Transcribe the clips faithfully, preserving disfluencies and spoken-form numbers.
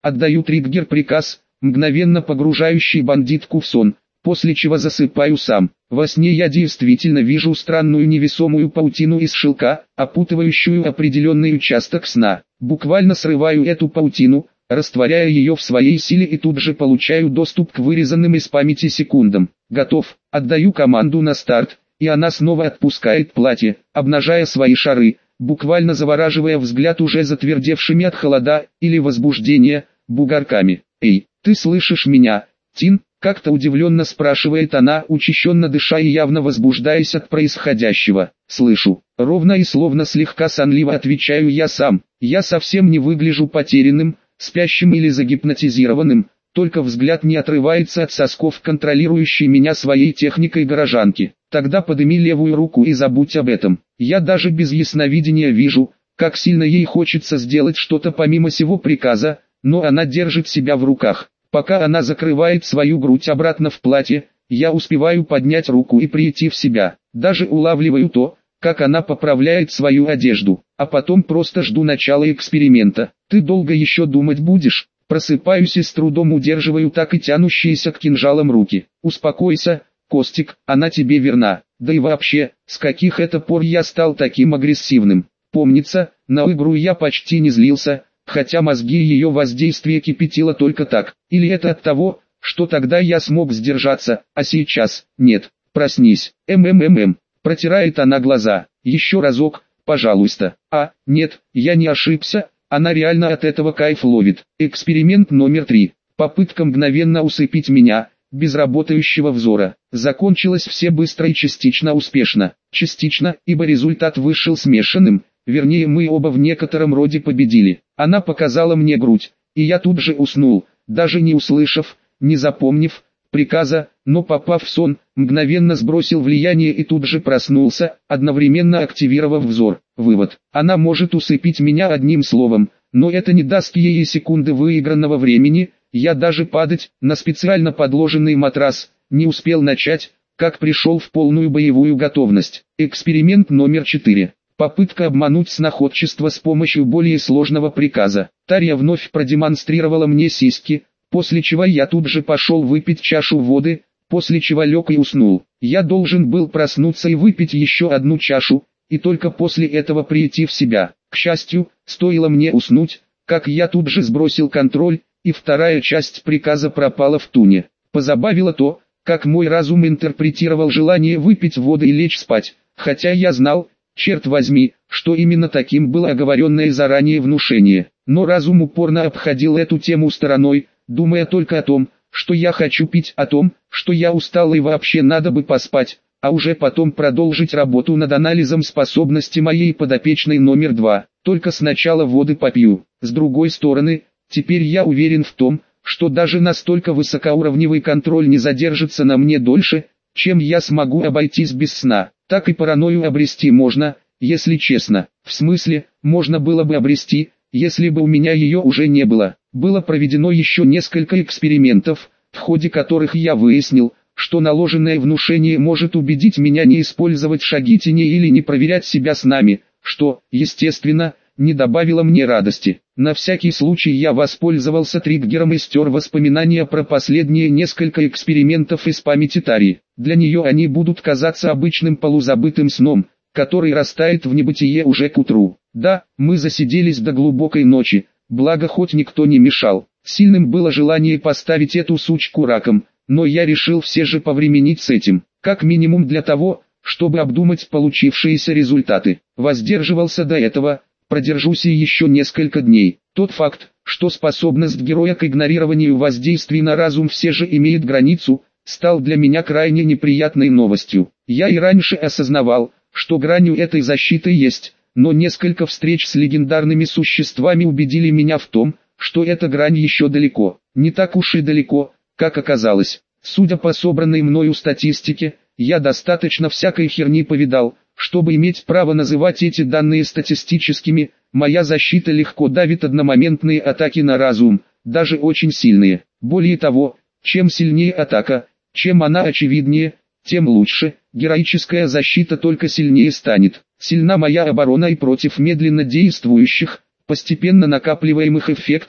Отдаю триггер-приказ, мгновенно погружающий бандитку в сон, после чего засыпаю сам. Во сне я действительно вижу странную невесомую паутину из шелка, опутывающую определенный участок сна. Буквально срываю эту паутину, растворяя ее в своей силе и тут же получаю доступ к вырезанным из памяти секундам. Готов, отдаю команду на старт, и она снова отпускает платье, обнажая свои шары, буквально завораживая взгляд уже затвердевшими от холода или возбуждения бугорками. «Эй, ты слышишь меня, Тин?» — как-то удивленно спрашивает она, учащенно дыша и явно возбуждаясь от происходящего. «Слышу». Ровно и словно слегка сонливо отвечаю я сам. Я совсем не выгляжу потерянным, спящим или загипнотизированным, только взгляд не отрывается от сосков контролирующей меня своей техникой горожанки. Тогда подними левую руку и забудь об этом. Я даже без ясновидения вижу, как сильно ей хочется сделать что-то помимо сего приказа, но она держит себя в руках. Пока она закрывает свою грудь обратно в платье, я успеваю поднять руку и прийти в себя. Даже улавливаю то, как она поправляет свою одежду, а потом просто жду начала эксперимента. «Ты долго еще думать будешь?» Просыпаюсь и с трудом удерживаю так и тянущиеся к кинжалам руки. «Успокойся, Костик, она тебе верна. Да и вообще, с каких это пор я стал таким агрессивным?» Помнится, на игру я почти не злился, хотя мозги ее воздействия кипятило только так. Или это от того, что тогда я смог сдержаться, а сейчас нет. Проснись. МММ. Протирает она глаза. Еще разок, пожалуйста. А, нет, я не ошибся, она реально от этого кайф ловит. Эксперимент номер три. Попытка мгновенно усыпить меня, без работающего взора. Закончилось все быстро и частично успешно. Частично, ибо результат вышел смешанным, вернее мы оба в некотором роде победили. Она показала мне грудь, и я тут же уснул, даже не услышав, не запомнив приказа, но попав в сон, мгновенно сбросил влияние и тут же проснулся, одновременно активировав взор. Вывод: она может усыпить меня одним словом, но это не даст ей и секунды выигранного времени. Я даже падать на специально подложенный матрас не успел начать, как пришел в полную боевую готовность. Эксперимент номер четыре. Попытка обмануть сноходчество с помощью более сложного приказа. Тарья вновь продемонстрировала мне сиськи, после чего я тут же пошел выпить чашу воды, после чего лег и уснул. Я должен был проснуться и выпить еще одну чашу, и только после этого прийти в себя. К счастью, стоило мне уснуть, как я тут же сбросил контроль, и вторая часть приказа пропала в туне. Позабавило то, как мой разум интерпретировал желание выпить воды и лечь спать, хотя я знал, черт возьми, что именно таким было оговоренное заранее внушение. Но разум упорно обходил эту тему стороной, думая только о том, что я хочу пить, о том, что я устал и вообще надо бы поспать, а уже потом продолжить работу над анализом способности моей подопечной номер два. Только сначала воды попью. С другой стороны, теперь я уверен в том, что даже настолько высокоуровневый контроль не задержится на мне дольше, чем я смогу обойтись без сна. Так и паранойю обрести можно, если честно. В смысле, можно было бы обрести, если бы у меня ее уже не было. Было проведено еще несколько экспериментов, в ходе которых я выяснил, что наложенное внушение может убедить меня не использовать шаги тени или не проверять себя снами, что, естественно, не добавило мне радости. На всякий случай я воспользовался триггером и стер воспоминания про последние несколько экспериментов из памяти Тари. Для нее они будут казаться обычным полузабытым сном, который растает в небытие уже к утру. Да, мы засиделись до глубокой ночи, благо хоть никто не мешал. Сильным было желание поставить эту сучку раком, но я решил все же повременить с этим, как минимум для того, чтобы обдумать получившиеся результаты. Воздерживался до этого, продержусь и еще несколько дней. Тот факт, что способность героя к игнорированию воздействий на разум все же имеет границу, стал для меня крайне неприятной новостью. Я и раньше осознавал, что гранью этой защиты есть, но несколько встреч с легендарными существами убедили меня в том, что эта грань еще далеко. Не так уж и далеко, как оказалось. Судя по собранной мною статистике, я достаточно всякой херни повидал, чтобы иметь право называть эти данные статистическими. Моя защита легко давит одномоментные атаки на разум, даже очень сильные. Более того, чем сильнее атака, чем она очевиднее, тем лучше. Героическая защита только сильнее станет. Сильна моя оборона и против медленно действующих, постепенно накапливаемых эффектов,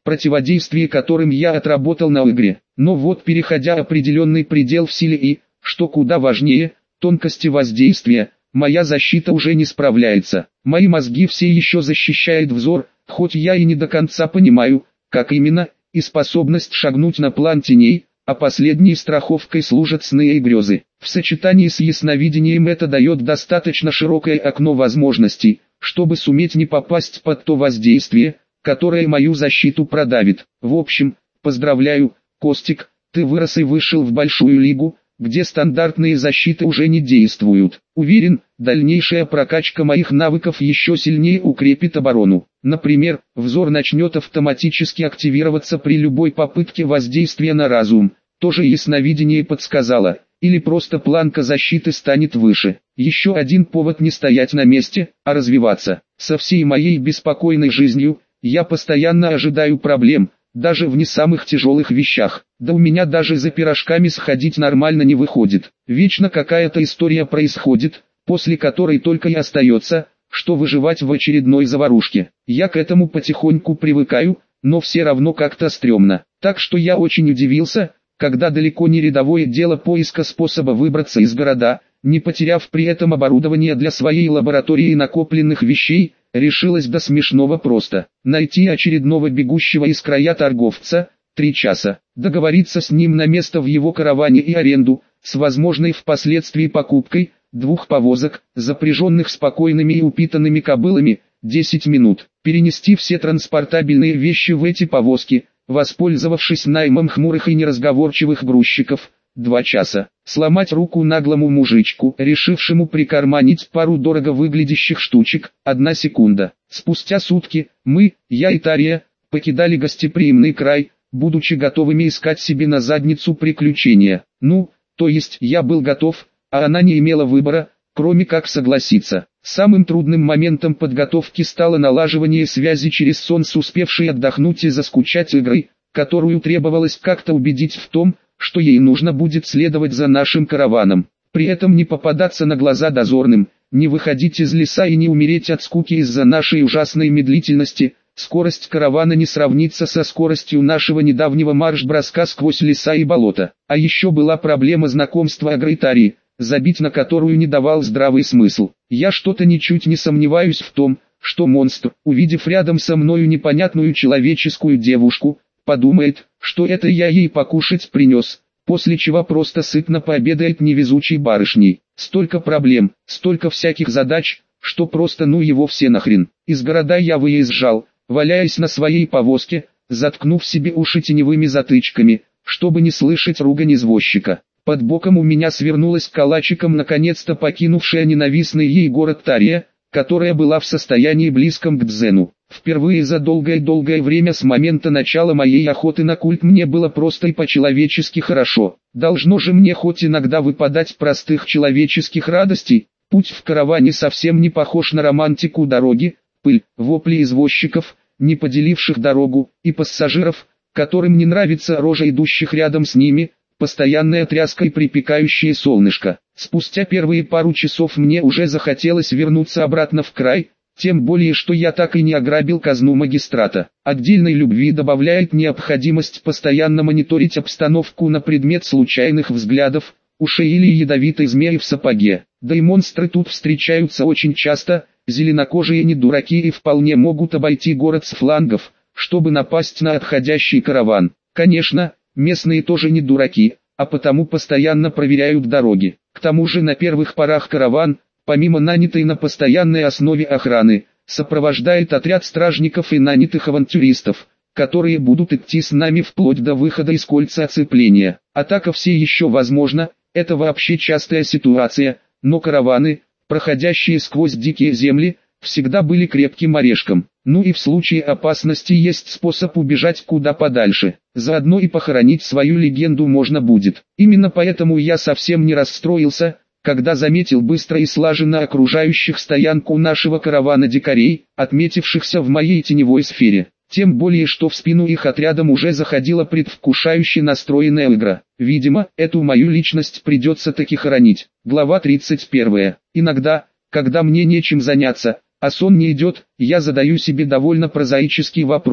противодействие которым я отработал на игре. Но вот переходя определенный предел в силе и, что куда важнее, тонкости воздействия, моя защита уже не справляется. Мои мозги все еще защищает взор, хоть я и не до конца понимаю, как именно, и способность шагнуть на план теней, а последней страховкой служат сны и грезы. В сочетании с ясновидением это дает достаточно широкое окно возможностей, чтобы суметь не попасть под то воздействие, которое мою защиту продавит. В общем, поздравляю, Костик, ты вырос и вышел в большую лигу, где стандартные защиты уже не действуют. Уверен, дальнейшая прокачка моих навыков еще сильнее укрепит оборону. Например, взор начнет автоматически активироваться при любой попытке воздействия на разум. Тоже ясновидение подсказало. Или просто планка защиты станет выше. Еще один повод не стоять на месте, а развиваться. Со всей моей беспокойной жизнью, я постоянно ожидаю проблем, даже в не самых тяжелых вещах. Да у меня даже за пирожками сходить нормально не выходит. Вечно какая-то история происходит, после которой только и остается, что выживать в очередной заварушке. Я к этому потихоньку привыкаю, но все равно как-то стрёмно. Так что я очень удивился, когда далеко не рядовое дело поиска способа выбраться из города, не потеряв при этом оборудование для своей лаборатории накопленных вещей, решилось до смешного просто. Найти очередного бегущего из края торговца, три часа, договориться с ним на место в его караване и аренду, с возможной впоследствии покупкой, двух повозок, запряженных спокойными и упитанными кобылами, десять минут, перенести все транспортабельные вещи в эти повозки, воспользовавшись наймом хмурых и неразговорчивых грузчиков, два часа, сломать руку наглому мужичку, решившему прикарманить пару дорого выглядящих штучек, одна секунда. Спустя сутки, мы, я и Тария, покидали гостеприимный край, будучи готовыми искать себе на задницу приключения. Ну, то есть я был готов, а она не имела выбора, кроме как согласиться. Самым трудным моментом подготовки стало налаживание связи через сон с успевшей отдохнуть и заскучать игрой, которую требовалось как-то убедить в том, что ей нужно будет следовать за нашим караваном. При этом не попадаться на глаза дозорным, не выходить из леса и не умереть от скуки из-за нашей ужасной медлительности. Скорость каравана не сравнится со скоростью нашего недавнего марш-броска сквозь леса и болота. А еще была проблема знакомства Агритарии, забить на которую не давал здравый смысл. Я что-то ничуть не сомневаюсь в том, что монстр, увидев рядом со мною непонятную человеческую девушку, подумает, что это я ей покушать принес, после чего просто сытно пообедает невезучей барышней. Столько проблем, столько всяких задач, что просто ну его все нахрен. Из города я выезжал, валяясь на своей повозке, заткнув себе уши теневыми затычками, чтобы не слышать ругань извозчика. Под боком у меня свернулась калачиком наконец-то покинувшая ненавистный ей город Тария, которая была в состоянии близком к дзену. Впервые за долгое-долгое время с момента начала моей охоты на культ мне было просто и по-человечески хорошо. Должно же мне хоть иногда выпадать простых человеческих радостей. Путь в караване совсем не похож на романтику дороги, пыль, вопли извозчиков, не поделивших дорогу, и пассажиров, которым не нравится рожа идущих рядом с ними, постоянная тряска и припекающее солнышко. Спустя первые пару часов мне уже захотелось вернуться обратно в край, тем более что я так и не ограбил казну магистрата. Отдельной любви добавляет необходимость постоянно мониторить обстановку на предмет случайных взглядов, ушей или ядовитой змеи в сапоге. Да и монстры тут встречаются очень часто, зеленокожие не дураки и вполне могут обойти город с флангов, чтобы напасть на отходящий караван. Конечно, местные тоже не дураки, а потому постоянно проверяют дороги. К тому же на первых порах караван, помимо нанятой на постоянной основе охраны, сопровождает отряд стражников и нанятых авантюристов, которые будут идти с нами вплоть до выхода из кольца оцепления. Атака все еще возможна, это вообще частая ситуация, но караваны, проходящие сквозь дикие земли, всегда были крепким орешком. Ну и в случае опасности есть способ убежать куда подальше. Заодно и похоронить свою легенду можно будет. Именно поэтому я совсем не расстроился, когда заметил быстро и слаженно окружающих стоянку нашего каравана дикарей, отметившихся в моей теневой сфере. Тем более что в спину их отрядом уже заходила предвкушающе настроенная игра. Видимо, эту мою личность придется таки хоронить. Глава тридцать первая. Иногда, когда мне нечем заняться, а сон не идет, я задаю себе довольно прозаический вопрос: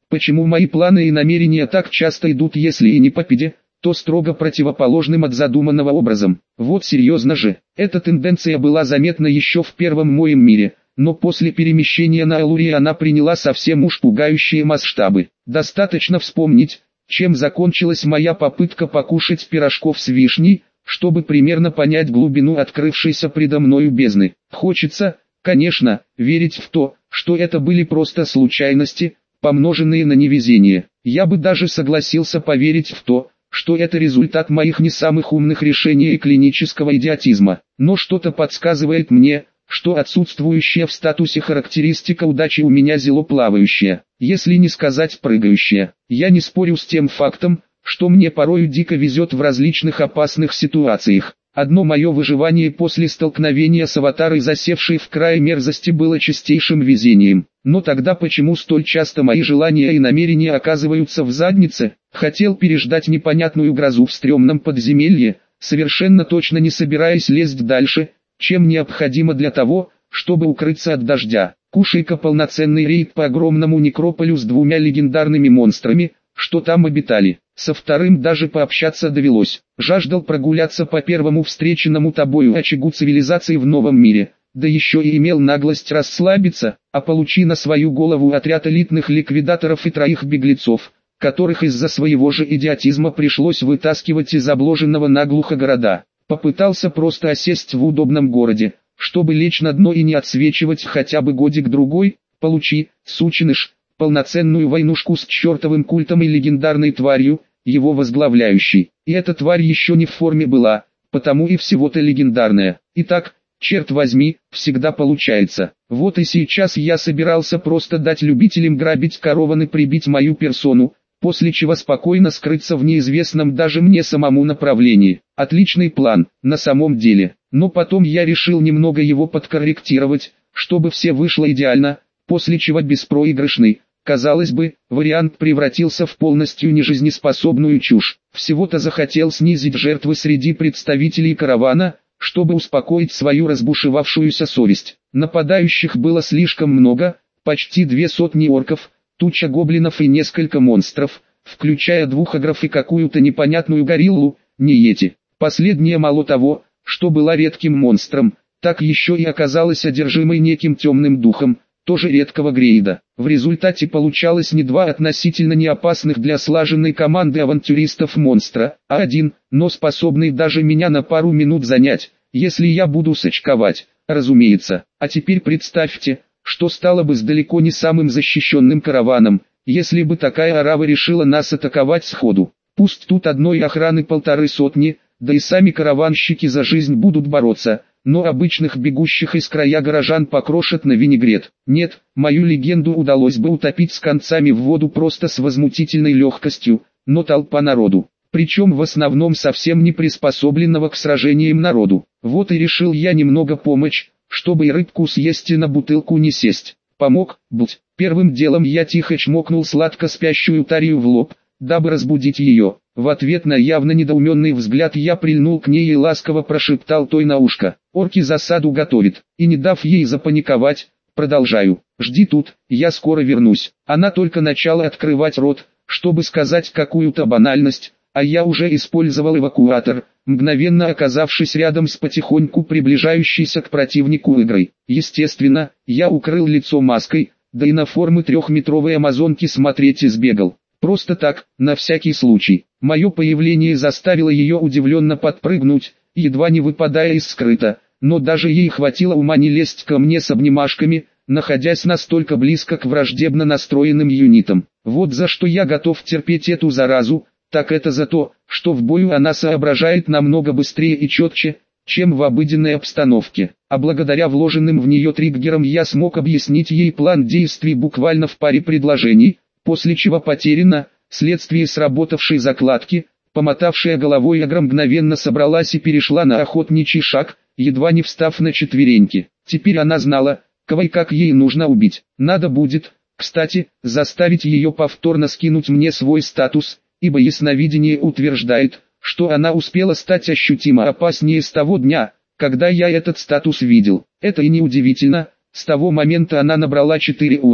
Почему мои планы и намерения так часто идут, если и не по пиде, то строго противоположным от задуманного образом? Вот серьезно же, эта тенденция была заметна еще в первом моем мире, но после перемещения на Алурии она приняла совсем уж пугающие масштабы. Достаточно вспомнить, чем закончилась моя попытка покушать пирожков с вишней, чтобы примерно понять глубину открывшейся предо мною бездны. Хочется, конечно, верить в то, что это были просто случайности, помноженные на невезение. Я бы даже согласился поверить в то, что это результат моих не самых умных решений и клинического идиотизма. Но что-то подсказывает мне, что отсутствующая в статусе характеристика удачи у меня зелоплавающая, если не сказать прыгающая. Я не спорю с тем фактом, что мне порою дико везет в различных опасных ситуациях. Одно мое выживание после столкновения с аватарой, засевшей в крае мерзости, было чистейшим везением. Но тогда почему столь часто мои желания и намерения оказываются в заднице? Хотел переждать непонятную грозу в стрёмном подземелье, совершенно точно не собираясь лезть дальше, чем необходимо для того, чтобы укрыться от дождя. Кушай-ка полноценный рейд по огромному некрополю с двумя легендарными монстрами, что там обитали. Со вторым даже пообщаться довелось. Жаждал прогуляться по первому встреченному тобою очагу цивилизации в новом мире, да еще и имел наглость расслабиться, а получи на свою голову отряд элитных ликвидаторов и троих беглецов, которых из-за своего же идиотизма пришлось вытаскивать из обложенного наглухо города. Попытался просто осесть в удобном городе, чтобы лечь на дно и не отсвечивать хотя бы годик-другой. Получи, сученыш, полноценную войнушку с чертовым культом и легендарной тварью, его возглавляющей. И эта тварь еще не в форме была, потому и всего-то легендарная. Итак, черт возьми, всегда получается. Вот и сейчас я собирался просто дать любителям грабить караваны прибить мою персону, после чего спокойно скрыться в неизвестном даже мне самому направлении. Отличный план, на самом деле. Но потом я решил немного его подкорректировать, чтобы все вышло идеально, после чего беспроигрышный, казалось бы, вариант превратился в полностью нежизнеспособную чушь. Всего-то захотел снизить жертвы среди представителей каравана, чтобы успокоить свою разбушевавшуюся совесть. Нападающих было слишком много, почти две сотни орков, туча гоблинов и несколько монстров, включая двух агров и какую-то непонятную гориллу, не йети. Последняя мало того, что была редким монстром, так еще и оказалась одержимой неким темным духом, тоже редкого грейда. В результате получалось не два относительно неопасных для слаженной команды авантюристов монстра, а один, но способный даже меня на пару минут занять, если я буду сочковать, разумеется. А теперь представьте, что стало бы с далеко не самым защищенным караваном, если бы такая орава решила нас атаковать сходу. Пусть тут одной охраны полторы сотни, да и сами караванщики за жизнь будут бороться, но обычных бегущих из края горожан покрошат на винегрет. Нет, мою легенду удалось бы утопить с концами в воду просто с возмутительной легкостью, но толпа народу, причем в основном совсем не приспособленного к сражениям народу. Вот и решил я немного помочь, чтобы и рыбку съесть и на бутылку не сесть. Помог, блядь. Первым делом я тихо чмокнул сладко спящую Тарию в лоб, дабы разбудить ее. В ответ на явно недоуменный взгляд я прильнул к ней и ласково прошептал той на ушко: «Орки засаду готовят», и не дав ей запаниковать, продолжаю: «Жди тут, я скоро вернусь». Она только начала открывать рот, чтобы сказать какую-то банальность, а я уже использовал эвакуатор, мгновенно оказавшись рядом с потихоньку приближающейся к противнику игрой. Естественно, я укрыл лицо маской, да и на формы трехметровой амазонки смотреть избегал. Просто так, на всякий случай. Мое появление заставило ее удивленно подпрыгнуть, едва не выпадая из скрыта, но даже ей хватило ума не лезть ко мне с обнимашками, находясь настолько близко к враждебно настроенным юнитам. Вот за что я готов терпеть эту заразу, так это за то, что в бою она соображает намного быстрее и четче, чем в обыденной обстановке. А благодаря вложенным в нее триггерам я смог объяснить ей план действий буквально в паре предложений, после чего потеряно, вследствие сработавшей закладки, помотавшая головой агро мгновенно собралась и перешла на охотничий шаг, едва не встав на четвереньки. Теперь она знала, кого и как ей нужно убить. Надо будет, кстати, заставить ее повторно скинуть мне свой статус, ибо ясновидение утверждает, что она успела стать ощутимо опаснее с того дня, когда я этот статус видел. Это и не удивительно, с того момента она набрала четыре уровня,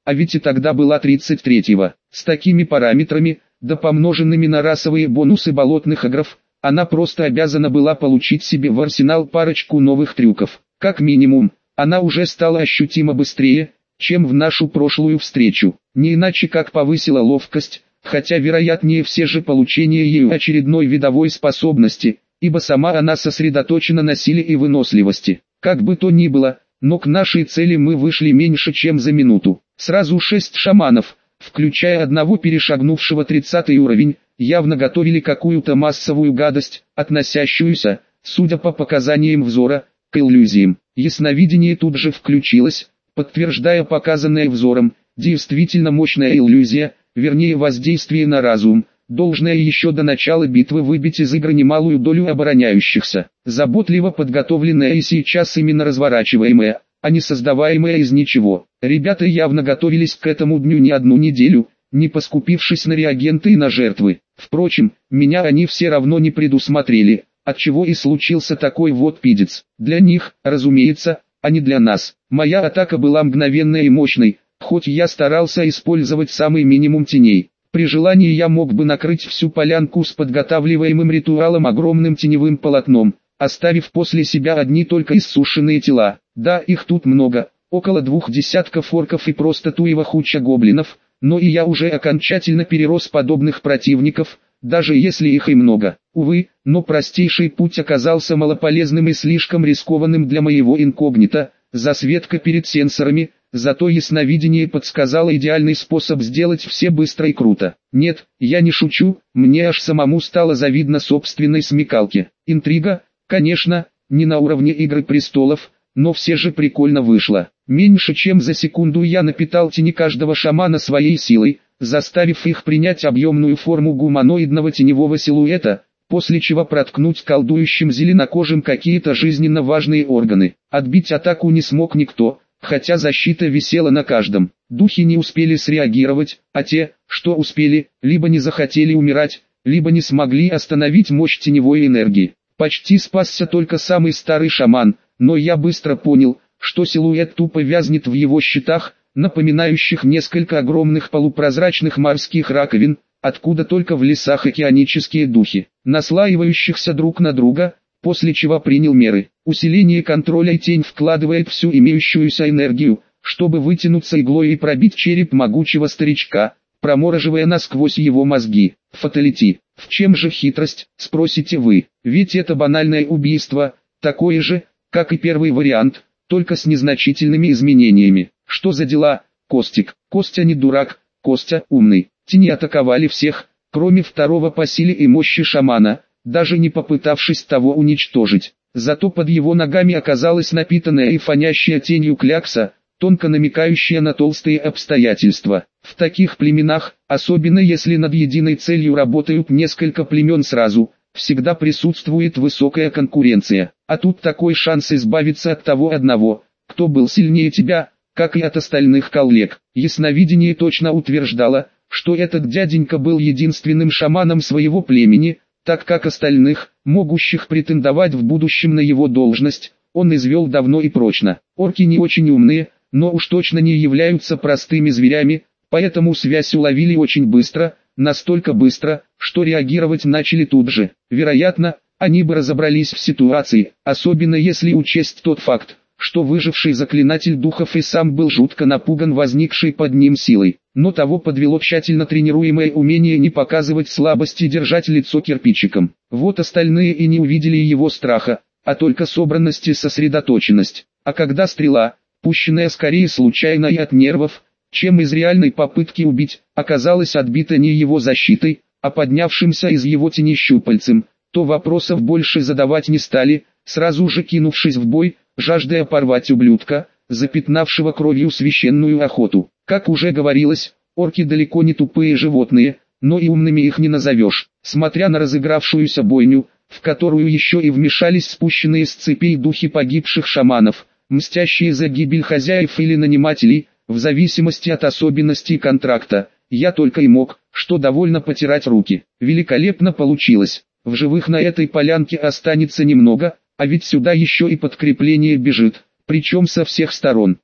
а ведь и тогда была тридцать третьего. С такими параметрами, да помноженными на расовые бонусы болотных агров, она просто обязана была получить себе в арсенал парочку новых трюков. Как минимум, она уже стала ощутимо быстрее, чем в нашу прошлую встречу. Не иначе как повысила ловкость, хотя вероятнее все же получение ею очередной видовой способности, ибо сама она сосредоточена на силе и выносливости. Как бы то ни было, но к нашей цели мы вышли меньше чем за минуту. Сразу шесть шаманов, включая одного перешагнувшего тридцатый уровень, явно готовили какую-то массовую гадость, относящуюся, судя по показаниям взора, к иллюзиям. Ясновидение тут же включилось, подтверждая показанное взором, действительно мощная иллюзия, вернее воздействие на разум, должное еще до начала битвы выбить из игры немалую долю обороняющихся. Заботливо подготовленная и сейчас именно разворачиваемая, а не создаваемая из ничего. Ребята явно готовились к этому дню не одну неделю, не поскупившись на реагенты и на жертвы. Впрочем, меня они все равно не предусмотрели, отчего и случился такой вот пиздец. Для них, разумеется, а не для нас. Моя атака была мгновенной и мощной, хоть я старался использовать самый минимум теней. При желании я мог бы накрыть всю полянку с подготавливаемым ритуалом огромным теневым полотном, оставив после себя одни только иссушенные тела. Да, их тут много, около двух десятков орков и просто туева хуча гоблинов, но и я уже окончательно перерос подобных противников, даже если их и много. Увы, но простейший путь оказался малополезным и слишком рискованным для моего инкогнито, засветка перед сенсорами, зато ясновидение подсказало идеальный способ сделать все быстро и круто. Нет, я не шучу, мне аж самому стало завидно собственной смекалке. Интрига, конечно, не на уровне Игры престолов, но все же прикольно вышло. Меньше чем за секунду я напитал тени каждого шамана своей силой, заставив их принять объемную форму гуманоидного теневого силуэта, после чего проткнуть колдующим зеленокожим какие-то жизненно важные органы. Отбить атаку не смог никто, хотя защита висела на каждом. Духи не успели среагировать, а те, что успели, либо не захотели умирать, либо не смогли остановить мощь теневой энергии. Почти спасся только самый старый шаман, но я быстро понял, что силуэт тупо вязнет в его щитах, напоминающих несколько огромных полупрозрачных морских раковин, откуда только в лесах океанические духи, наслаивающихся друг на друга, после чего принял меры. Усиление контроля и тень вкладывает всю имеющуюся энергию, чтобы вытянуться иглой и пробить череп могучего старичка, промораживая насквозь его мозги. Фаталити. В чем же хитрость, спросите вы? Ведь это банальное убийство, такое же, как и первый вариант, только с незначительными изменениями. Что за дела, Костик? Костя не дурак, Костя умный. Тени атаковали всех, кроме второго по силе и мощи шамана, даже не попытавшись того уничтожить. Зато под его ногами оказалась напитанная и фонящая тенью клякса, тонко намекающая на толстые обстоятельства. В таких племенах, особенно если над единой целью работают несколько племен сразу, всегда присутствует высокая конкуренция. А тут такой шанс избавиться от того одного, кто был сильнее тебя, как и от остальных коллег. Ясновидение точно утверждало, что этот дяденька был единственным шаманом своего племени, так как остальных, могущих претендовать в будущем на его должность, он извел давно и прочно. Орки не очень умные, но уж точно не являются простыми зверями, поэтому связь уловили очень быстро, настолько быстро, что реагировать начали тут же. Вероятно, они бы разобрались в ситуации, особенно если учесть тот факт, что выживший заклинатель духов и сам был жутко напуган возникшей под ним силой. Но того подвело тщательно тренируемое умение не показывать слабости и держать лицо кирпичиком. Вот остальные и не увидели его страха, а только собранность и сосредоточенность. А когда стрела, пущенная скорее случайно и от нервов, чем из реальной попытки убить, оказалась отбита не его защитой, а поднявшимся из его тени щупальцем, то вопросов больше задавать не стали, сразу же кинувшись в бой, жаждая порвать ублюдка, запятнавшего кровью священную охоту. Как уже говорилось, орки далеко не тупые животные, но и умными их не назовешь. Смотря на разыгравшуюся бойню, в которую еще и вмешались спущенные с цепей духи погибших шаманов, мстящие за гибель хозяев или нанимателей, в зависимости от особенностей контракта, я только и мог, что довольно потирать руки. Великолепно получилось. В живых на этой полянке останется немного, а ведь сюда еще и подкрепление бежит, причем со всех сторон.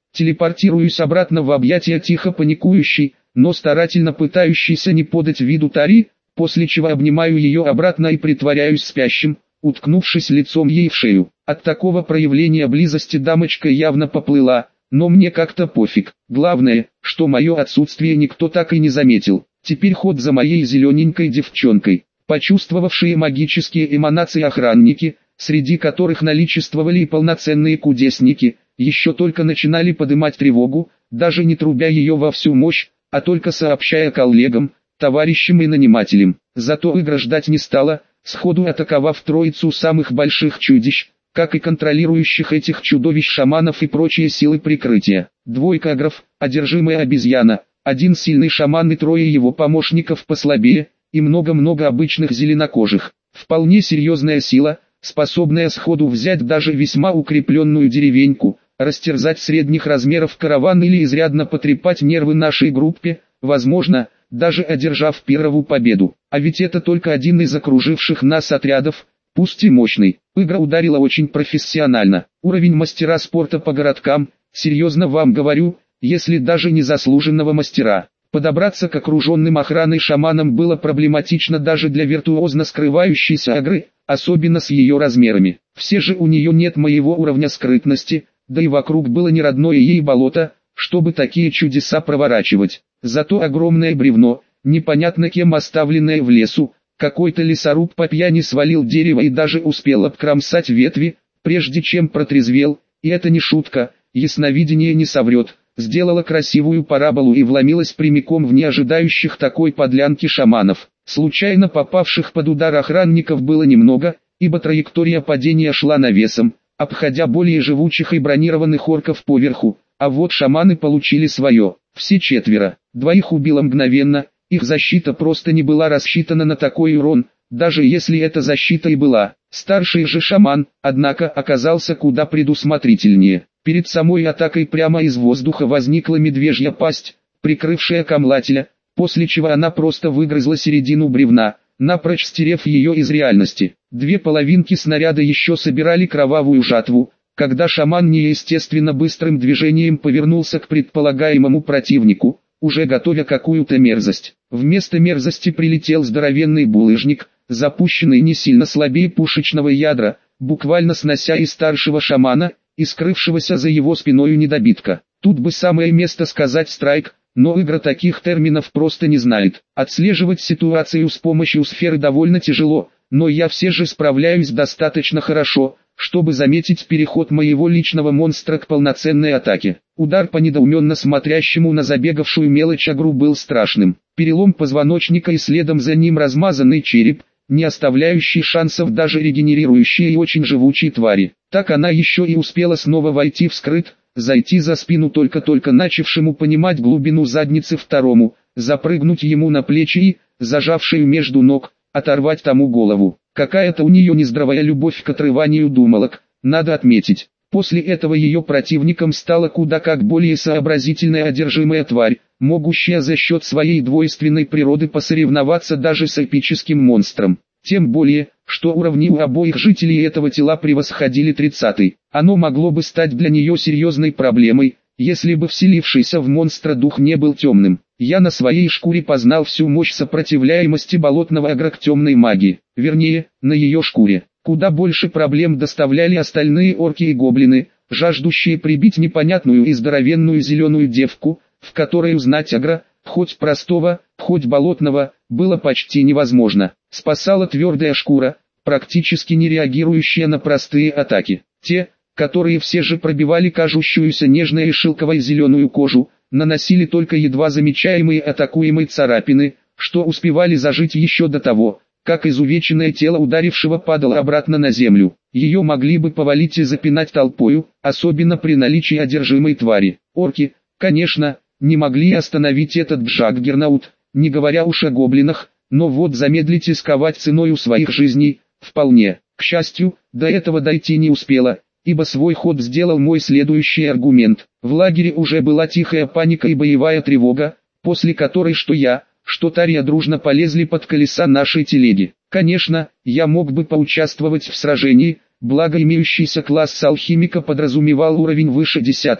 телепортируюсь обратно в объятия тихо паникующей, но старательно пытающейся не подать виду Тари, после чего обнимаю ее обратно и притворяюсь спящим, уткнувшись лицом ей в шею. От такого проявления близости дамочка явно поплыла, но мне как-то пофиг. Главное, что мое отсутствие никто так и не заметил. Теперь ход за моей зелененькой девчонкой. Почувствовавшие магические эманации охранники, среди которых наличествовали и полноценные кудесники, еще только начинали подымать тревогу, даже не трубя ее во всю мощь, а только сообщая коллегам, товарищам и нанимателям. Зато игра ждать не стала, сходу атаковав троицу самых больших чудищ, как и контролирующих этих чудовищ шаманов и прочие силы прикрытия. Двойка агров, одержимая обезьяна, один сильный шаман и трое его помощников послабее, и много-много обычных зеленокожих. Вполне серьезная сила, способная сходу взять даже весьма укрепленную деревеньку, растерзать средних размеров караван или изрядно потрепать нервы нашей группе, возможно, даже одержав первую победу. А ведь это только один из окруживших нас отрядов, пусть и мощный. Игра ударила очень профессионально. Уровень мастера спорта по городкам, серьезно вам говорю, если даже не заслуженного мастера. Подобраться к окруженным охраной шаманам было проблематично даже для виртуозно скрывающейся агры, особенно с ее размерами. Все же у нее нет моего уровня скрытности, да и вокруг было не родное ей болото, чтобы такие чудеса проворачивать. Зато огромное бревно, непонятно кем оставленное в лесу, какой-то лесоруб по пьяни свалил дерево и даже успел обкромсать ветви, прежде чем протрезвел, и это не шутка, ясновидение не соврет. Сделала красивую параболу и вломилась прямиком в неожидающих такой подлянки шаманов. Случайно попавших под удар охранников было немного, ибо траектория падения шла навесом, обходя более живучих и бронированных орков поверху, а вот шаманы получили свое, все четверо. Двоих убило мгновенно, их защита просто не была рассчитана на такой урон, даже если эта защита и была. Старший же шаман, однако, оказался куда предусмотрительнее. Перед самой атакой прямо из воздуха возникла медвежья пасть, прикрывшая камлателя, после чего она просто выгрызла середину бревна, напрочь стерев ее из реальности. Две половинки снаряда еще собирали кровавую жатву, когда шаман неестественно быстрым движением повернулся к предполагаемому противнику, уже готовя какую-то мерзость. Вместо мерзости прилетел здоровенный булыжник, запущенный не сильно слабее пушечного ядра, буквально снося и старшего шамана, и скрывшегося за его спиною недобитка. Тут бы самое место сказать страйк, но игра таких терминов просто не знает. Отслеживать ситуацию с помощью сферы довольно тяжело, но я все же справляюсь достаточно хорошо, чтобы заметить переход моего личного монстра к полноценной атаке. Удар по недоуменно смотрящему на забегавшую мелочь агру был страшным. Перелом позвоночника и следом за ним размазанный череп, не оставляющий шансов даже регенерирующей и очень живучей твари. Так она еще и успела снова войти в скрыт, зайти за спину только-только начавшему понимать глубину задницы второму, запрыгнуть ему на плечи и, зажавшую между ног, оторвать тому голову. Какая-то у нее нездоровая любовь к отрыванию думалок, надо отметить. После этого ее противником стала куда как более сообразительная одержимая тварь, могущая за счет своей двойственной природы посоревноваться даже с эпическим монстром. Тем более, что уровни у обоих жителей этого тела превосходили тридцатый. Оно могло бы стать для нее серьезной проблемой, если бы вселившийся в монстра дух не был темным. Я на своей шкуре познал всю мощь сопротивляемости болотного агро к темной магии, вернее, на ее шкуре. Куда больше проблем доставляли остальные орки и гоблины, жаждущие прибить непонятную и здоровенную зеленую девку, в которой узнать агро, хоть простого, хоть болотного, было почти невозможно. Спасала твердая шкура, практически не реагирующая на простые атаки. Те, которые все же пробивали кажущуюся нежной и шелковой зеленую кожу, наносили только едва замечаемые атакуемые царапины, что успевали зажить еще до того, как изувеченное тело ударившего падало обратно на землю. Ее могли бы повалить и запинать толпою, особенно при наличии одержимой твари. Орки, конечно, не могли остановить этот джаггернаут, не говоря уж о гоблинах, но вот замедлить и сковать ценою своих жизней, вполне. К счастью, до этого дойти не успело, ибо свой ход сделал мой следующий аргумент. В лагере уже была тихая паника и боевая тревога, после которой что я, что Тария дружно полезли под колеса нашей телеги. Конечно, я мог бы поучаствовать в сражении, благо имеющийся класс алхимика подразумевал уровень выше десятого.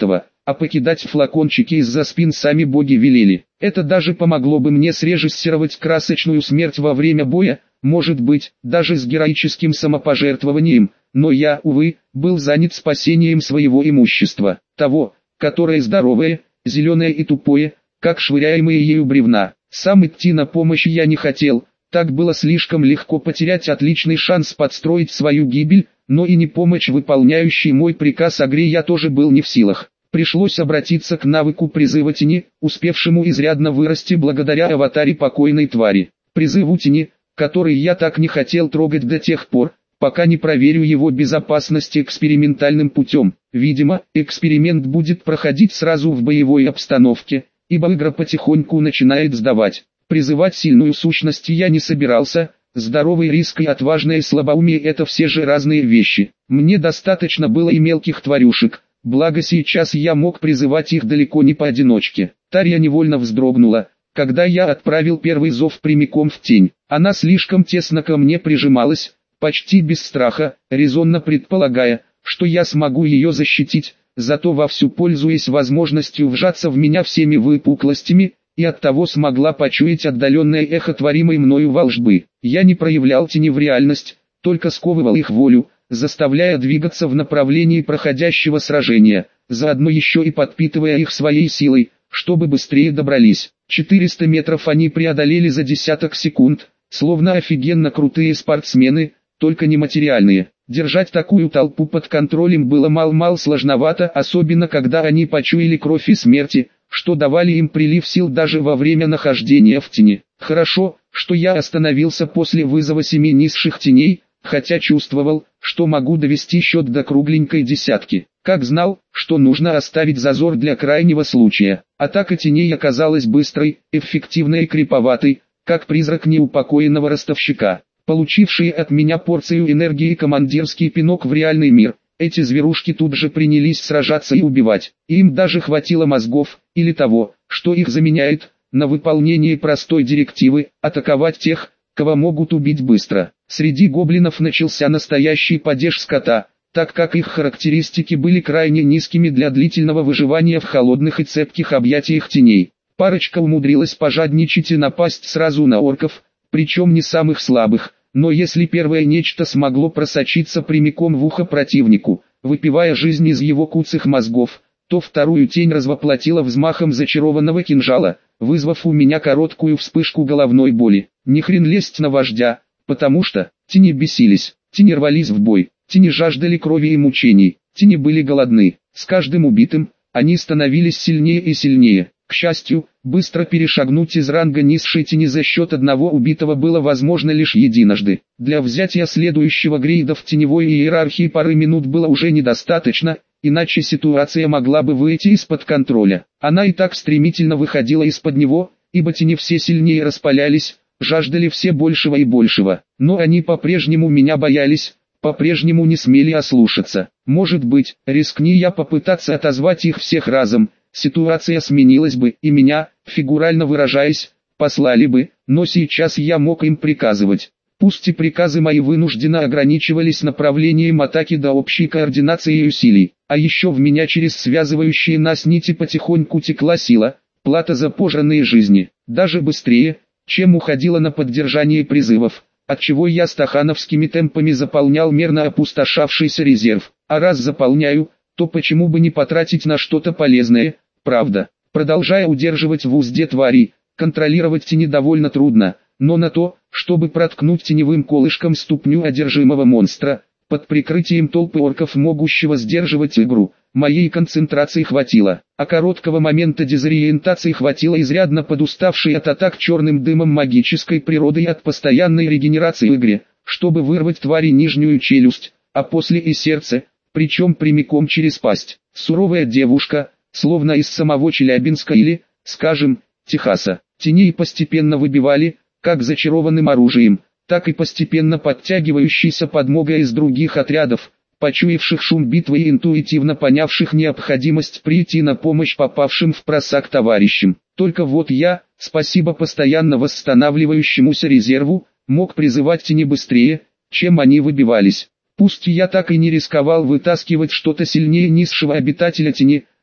а покидать флакончики из-за спин сами боги велели. Это даже помогло бы мне срежиссировать красочную смерть во время боя, может быть, даже с героическим самопожертвованием, но я, увы, был занят спасением своего имущества, того, которое здоровое, зеленое и тупое, как швыряемые ею бревна. Сам идти на помощь я не хотел, так было слишком легко потерять отличный шанс подстроить свою гибель, но и не помочь выполняющей мой приказ Агре я тоже был не в силах. Пришлось обратиться к навыку призыва тени, успевшему изрядно вырасти благодаря аватаре покойной твари. Призыву тени, который я так не хотел трогать до тех пор, пока не проверю его безопасность экспериментальным путем. Видимо, эксперимент будет проходить сразу в боевой обстановке, ибо игра потихоньку начинает сдавать. Призывать сильную сущность я не собирался, здоровый риск и отважное слабоумие — это все же разные вещи. Мне достаточно было и мелких тварюшек, благо сейчас я мог призывать их далеко не поодиночке. Тарья невольно вздрогнула, когда я отправил первый зов прямиком в тень. Она слишком тесно ко мне прижималась, почти без страха, резонно предполагая, что я смогу ее защитить, зато вовсю пользуясь возможностью вжаться в меня всеми выпуклостями, и оттого смогла почуять отдаленное эхо творимой мною волжбы. Я не проявлял тени в реальность, только сковывал их волю, заставляя двигаться в направлении проходящего сражения, заодно еще и подпитывая их своей силой, чтобы быстрее добрались. четыреста метров они преодолели за десяток секунд, словно офигенно крутые спортсмены, только нематериальные. Держать такую толпу под контролем было мал-мал сложновато, особенно когда они почуяли кровь и смерти, что давали им прилив сил даже во время нахождения в тени. Хорошо, что я остановился после вызова семи низших теней, хотя чувствовал, что могу довести счет до кругленькой десятки. Как знал, что нужно оставить зазор для крайнего случая. Атака теней оказалась быстрой, эффективной и криповатой, как призрак неупокоенного ростовщика. Получившие от меня порцию энергии командирский пинок в реальный мир, эти зверушки тут же принялись сражаться и убивать. Им даже хватило мозгов, или того, что их заменяет, на выполнение простой директивы – атаковать тех, кого могут убить быстро. Среди гоблинов начался настоящий падеж скота, так как их характеристики были крайне низкими для длительного выживания в холодных и цепких объятиях теней. Парочка умудрилась пожадничать и напасть сразу на орков, причем не самых слабых. Но если первое нечто смогло просочиться прямиком в ухо противнику, выпивая жизнь из его куцых мозгов, то вторую тень развоплотила взмахом зачарованного кинжала, вызвав у меня короткую вспышку головной боли. Ни хрен лезть на вождя, потому что тени бесились, тени рвались в бой, тени жаждали крови и мучений, тени были голодны. С каждым убитым они становились сильнее и сильнее. К счастью, быстро перешагнуть из ранга низшей тени за счет одного убитого было возможно лишь единожды. Для взятия следующего грейда в теневой иерархии пары минут было уже недостаточно, иначе ситуация могла бы выйти из-под контроля. Она и так стремительно выходила из-под него, ибо тени все сильнее распалялись, жаждали все большего и большего. Но они по-прежнему меня боялись, по-прежнему не смели ослушаться. Может быть, рискни я попытаться отозвать их всех разом, ситуация сменилась бы, и меня, фигурально выражаясь, послали бы, но сейчас я мог им приказывать. Пусть и приказы мои вынужденно ограничивались направлением атаки до общей координации усилий, а еще в меня через связывающие нас нити потихоньку текла сила, плата за пожранные жизни, даже быстрее, чем уходила на поддержание призывов, отчего я стахановскими темпами заполнял мерно опустошавшийся резерв, а раз заполняю, то почему бы не потратить на что-то полезное, правда. Продолжая удерживать в узде твари, контролировать тени довольно трудно, но на то, чтобы проткнуть теневым колышком ступню одержимого монстра, под прикрытием толпы орков, могущего сдерживать игру, моей концентрации хватило, а короткого момента дезориентации хватило изрядно подуставшей от атак черным дымом магической природы и от постоянной регенерации в игре, чтобы вырвать твари нижнюю челюсть, а после и сердце, причем прямиком через пасть. Суровая девушка, словно из самого Челябинска или, скажем, Техаса. Теней постепенно выбивали, как зачарованным оружием, так и постепенно подтягивающейся подмогой из других отрядов, почуявших шум битвы и интуитивно понявших необходимость прийти на помощь попавшим в просак товарищам. Только вот я, спасибо постоянно восстанавливающемуся резерву, мог призывать тени быстрее, чем они выбивались. Пусть я так и не рисковал вытаскивать что-то сильнее низшего обитателя тени,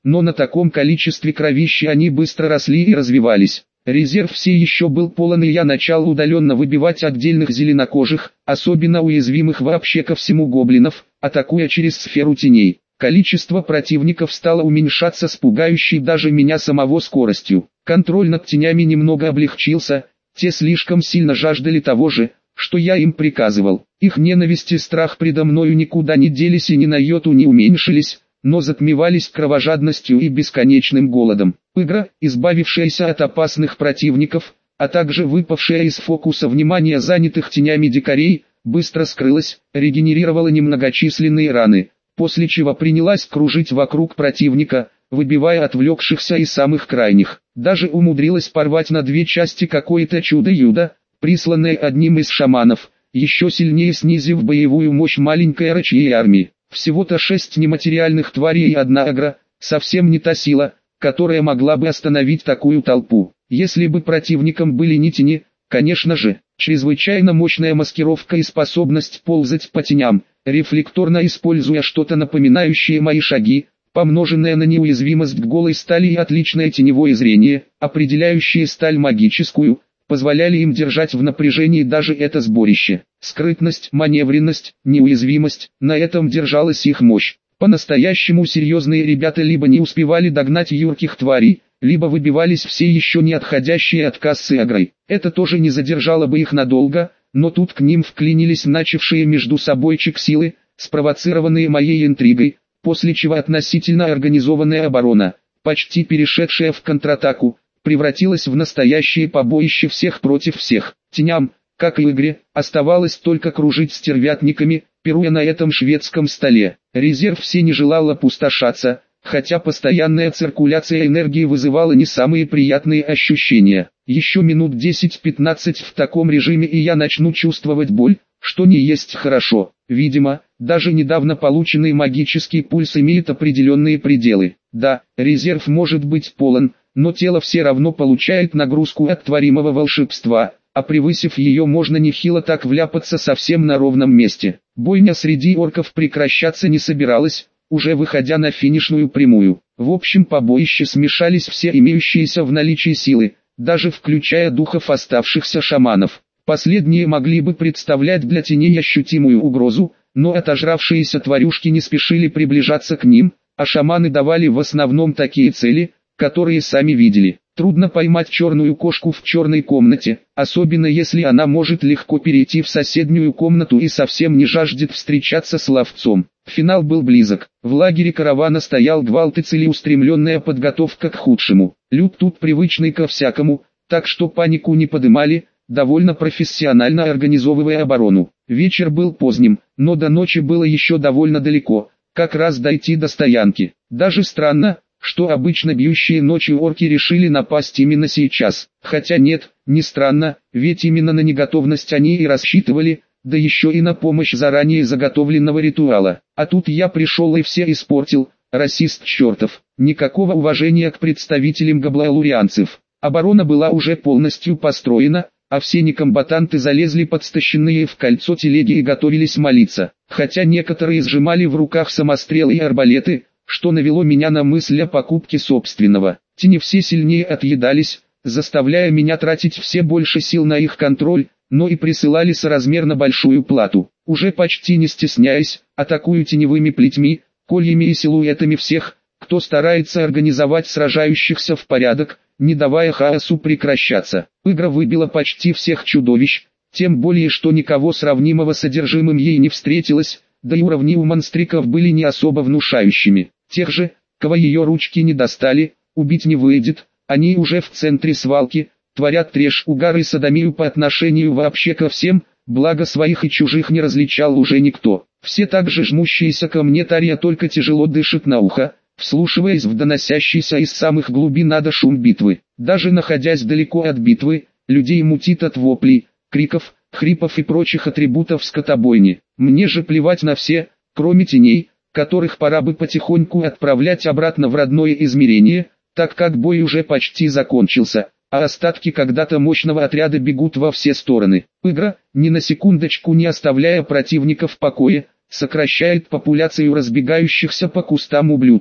но на таком количестве кровищи они быстро росли и развивались. Резерв все еще был полон, и я начал удаленно выбивать отдельных зеленокожих, особенно уязвимых вообще ко всему гоблинов, атакуя через сферу теней. Количество противников стало уменьшаться с пугающей даже меня самого скоростью. Контроль над тенями немного облегчился, те слишком сильно жаждали того же, что я им приказывал. Их ненависть и страх предо мною никуда не делись и ни на йоту не уменьшились, но затмевались кровожадностью и бесконечным голодом. Игра, избавившаяся от опасных противников, а также выпавшая из фокуса внимания занятых тенями дикарей, быстро скрылась, регенерировала немногочисленные раны, после чего принялась кружить вокруг противника, выбивая отвлекшихся и самых крайних. Даже умудрилась порвать на две части какое-то чудо-юдо, присланное одним из шаманов, еще сильнее снизив боевую мощь маленькой рачьей армии. Всего-то шесть нематериальных тварей и одна агра, совсем не та сила, которая могла бы остановить такую толпу. Если бы противником были не тени, конечно же, чрезвычайно мощная маскировка и способность ползать по теням, рефлекторно используя что-то напоминающее мои шаги, помноженное на неуязвимость к голой стали и отличное теневое зрение, определяющее сталь магическую, позволяли им держать в напряжении даже это сборище. Скрытность, маневренность, неуязвимость, на этом держалась их мощь. По-настоящему серьезные ребята либо не успевали догнать юрких тварей, либо выбивались все еще не отходящие от кассы агрой. Это тоже не задержало бы их надолго, но тут к ним вклинились начавшие между собойчик силы, спровоцированные моей интригой, после чего относительно организованная оборона, почти перешедшая в контратаку, превратилась в настоящее побоище всех против всех. Теням, как и игре, оставалось только кружить стервятниками, пируя на этом шведском столе. Резерв все не желал опустошаться, хотя постоянная циркуляция энергии вызывала не самые приятные ощущения. Еще минут десять-пятнадцать в таком режиме и я начну чувствовать боль, что не есть хорошо. Видимо, даже недавно полученный магический пульс имеет определенные пределы. Да, резерв может быть полон, но тело все равно получает нагрузку от творимого волшебства, а превысив ее можно нехило так вляпаться совсем на ровном месте. Бойня среди орков прекращаться не собиралась, уже выходя на финишную прямую. В общем побоище смешались все имеющиеся в наличии силы, даже включая духов оставшихся шаманов. Последние могли бы представлять для теней ощутимую угрозу, но отожравшиеся тварюшки не спешили приближаться к ним, а шаманы давали в основном такие цели, которые сами видели. Трудно поймать черную кошку в черной комнате, особенно если она может легко перейти в соседнюю комнату и совсем не жаждет встречаться с ловцом. Финал был близок. В лагере каравана стоял гвалт и целеустремленная подготовка к худшему. Люд тут привычный ко всякому, так что панику не подымали, довольно профессионально организовывая оборону. Вечер был поздним, но до ночи было еще довольно далеко, как раз дойти до стоянки. Даже странно, что обычно бьющие ночью орки решили напасть именно сейчас. Хотя нет, не странно, ведь именно на неготовность они и рассчитывали, да еще и на помощь заранее заготовленного ритуала. А тут я пришел и все испортил, расист чертов. Никакого уважения к представителям габлаэлурианцев. Оборона была уже полностью построена, а все некомбатанты залезли под стащенные в кольцо телеги и готовились молиться. Хотя некоторые сжимали в руках самострелы и арбалеты, что навело меня на мысль о покупке собственного. Тени все сильнее отъедались, заставляя меня тратить все больше сил на их контроль, но и присылали соразмерно большую плату. Уже почти не стесняясь, атакую теневыми плетьми, кольями и силуэтами всех, кто старается организовать сражающихся в порядок, не давая хаосу прекращаться. Игра выбила почти всех чудовищ, тем более что никого сравнимого с содержимым ей не встретилось, да и уровни у монстриков были не особо внушающими. Тех же, кого ее ручки не достали, убить не выйдет, они уже в центре свалки, творят треш, угар и содомию по отношению вообще ко всем, благо своих и чужих не различал уже никто. Все также жмущиеся ко мне Тарья только тяжело дышит на ухо, вслушиваясь в доносящийся из самых глубин ада шум битвы. Даже находясь далеко от битвы, людей мутит от воплей, криков, хрипов и прочих атрибутов скотобойни. Мне же плевать на все, кроме теней, которых пора бы потихоньку отправлять обратно в родное измерение, так как бой уже почти закончился, а остатки когда-то мощного отряда бегут во все стороны. Игра, ни на секундочку не оставляя противника в покое, сокращает популяцию разбегающихся по кустам ублюдков.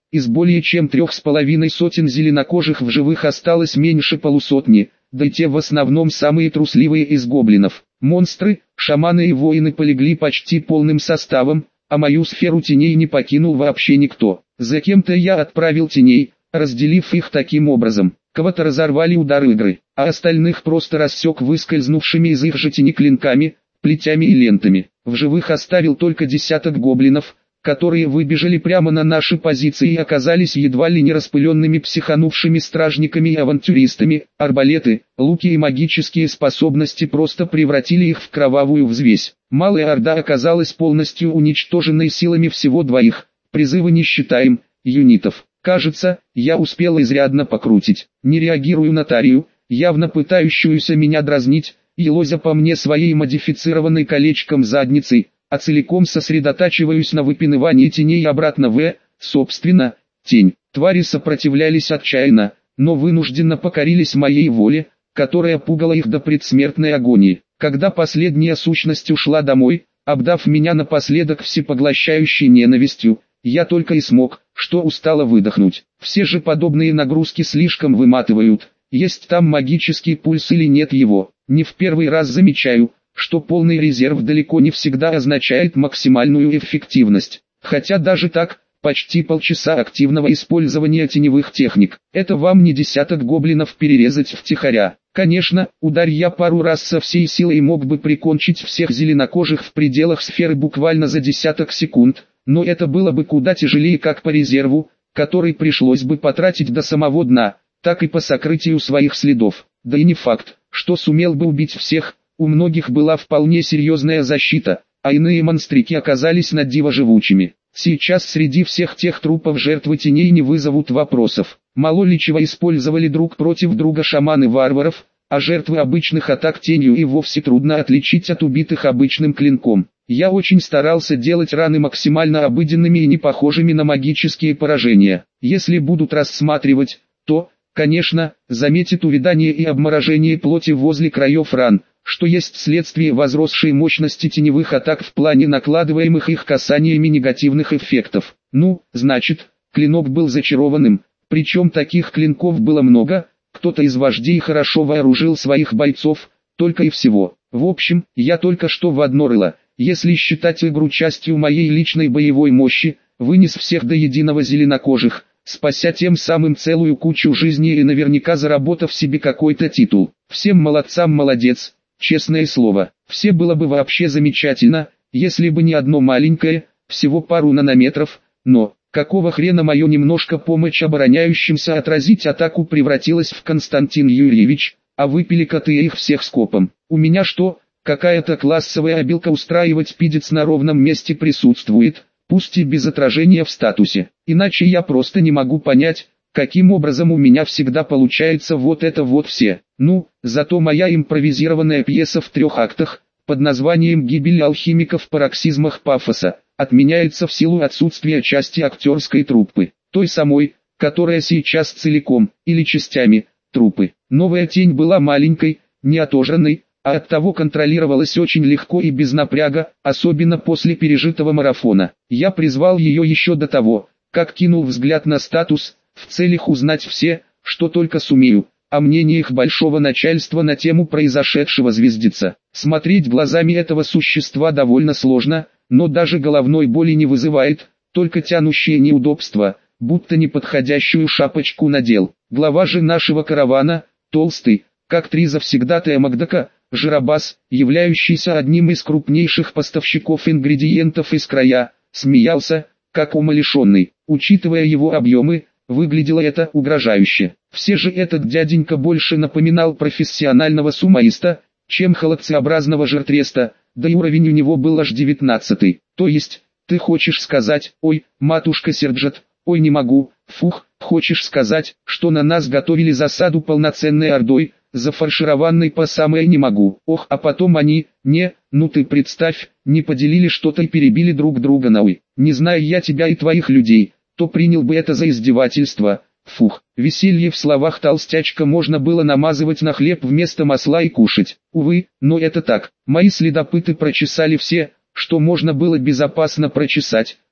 из более чем трех с половиной сотен зеленокожих в живых осталось меньше полусотни, да и те в основном самые трусливые из гоблинов. Монстры, шаманы и воины полегли почти полным составом, а мою сферу теней не покинул вообще никто. За кем-то я отправил теней, разделив их таким образом. Кого-то разорвали удар игры, а остальных просто рассек выскользнувшими из их же тени клинками, плетями и лентами. В живых оставил только десяток гоблинов, которые выбежали прямо на наши позиции и оказались едва ли не распыленными психанувшими стражниками и авантюристами. Арбалеты, луки и магические способности просто превратили их в кровавую взвесь. Малая орда оказалась полностью уничтоженной силами всего двоих, призывы не считаем, юнитов. Кажется, я успел изрядно покрутить. Не реагирую на Тарию, явно пытающуюся меня дразнить, и лозя по мне своей модифицированной колечком задницей, а целиком сосредотачиваюсь на выпинывании теней обратно в, собственно, тень. Твари сопротивлялись отчаянно, но вынужденно покорились моей воле, которая пугала их до предсмертной агонии. Когда последняя сущность ушла домой, обдав меня напоследок всепоглощающей ненавистью, я только и смог, что устало выдохнуть. Все же подобные нагрузки слишком выматывают, есть там магический пульс или нет его. Не в первый раз замечаю, что полный резерв далеко не всегда означает максимальную эффективность. Хотя даже так, почти полчаса активного использования теневых техник, это вам не десяток гоблинов перерезать втихаря. Конечно, ударь я пару раз со всей силой, мог бы прикончить всех зеленокожих в пределах сферы буквально за десяток секунд, но это было бы куда тяжелее как по резерву, который пришлось бы потратить до самого дна, так и по сокрытию своих следов. Да и не факт, что сумел бы убить всех, у многих была вполне серьезная защита, а иные монстрики оказались на диво живучими. Сейчас среди всех тех трупов жертвы теней не вызовут вопросов. Мало ли чего использовали друг против друга шаманы варваров, а жертвы обычных атак тенью и вовсе трудно отличить от убитых обычным клинком. Я очень старался делать раны максимально обыденными и не похожими на магические поражения. Если будут рассматривать, то, конечно, заметит увядание и обморожение плоти возле краев ран, что есть следствие возросшей мощности теневых атак в плане накладываемых их касаниями негативных эффектов. Ну, значит, клинок был зачарованным, причем таких клинков было много, кто-то из вождей хорошо вооружил своих бойцов, только и всего. В общем, я только что в одно рыло, если считать игру частью моей личной боевой мощи, вынес всех до единого зеленокожих, спася тем самым целую кучу жизней и наверняка заработав себе какой-то титул. Всем молодцам молодец. Честное слово, все было бы вообще замечательно, если бы не одно маленькое, всего пару нанометров, но, какого хрена мое немножко помощь обороняющимся отразить атаку превратилась в Константин Юрьевич, а выпили-ка ты их всех скопом. У меня что, какая-то классовая обилка устраивать пидец на ровном месте присутствует, пусть и без отражения в статусе, иначе я просто не могу понять, каким образом у меня всегда получается вот это вот все. Ну, зато моя импровизированная пьеса в трех актах, под названием «Гибель алхимика в пароксизмах пафоса», отменяется в силу отсутствия части актерской труппы, той самой, которая сейчас целиком, или частями, труппы. Новая тень была маленькой, не отожранной, а оттого контролировалась очень легко и без напряга, особенно после пережитого марафона. Я призвал ее еще до того, как кинул взгляд на статус, в целях узнать все, что только сумею, о мнениях большого начальства на тему произошедшего звездица. Смотреть глазами этого существа довольно сложно, но даже головной боли не вызывает, только тянущее неудобство, будто неподходящую шапочку надел. Глава же нашего каравана, толстый, как три завсегдатая Макдака, Жиробас, являющийся одним из крупнейших поставщиков ингредиентов из края, смеялся, как умалишенный. Учитывая его объемы, выглядело это угрожающе. Все же этот дяденька больше напоминал профессионального сумоиста, чем холодцеобразного жертреста, да и уровень у него был аж девятнадцатый. То есть, ты хочешь сказать, ой, матушка Серджет, ой не могу, фух, хочешь сказать, что на нас готовили засаду полноценной ордой, зафаршированной по самое не могу. Ох, а потом они, не, ну ты представь, не поделили что-то и перебили друг друга на ой. Не зная я тебя и твоих людей, то принял бы это за издевательство. Фух, веселье в словах толстячка можно было намазывать на хлеб вместо масла и кушать. Увы, но это так. Мои следопыты прочесали все, что можно было безопасно прочесать,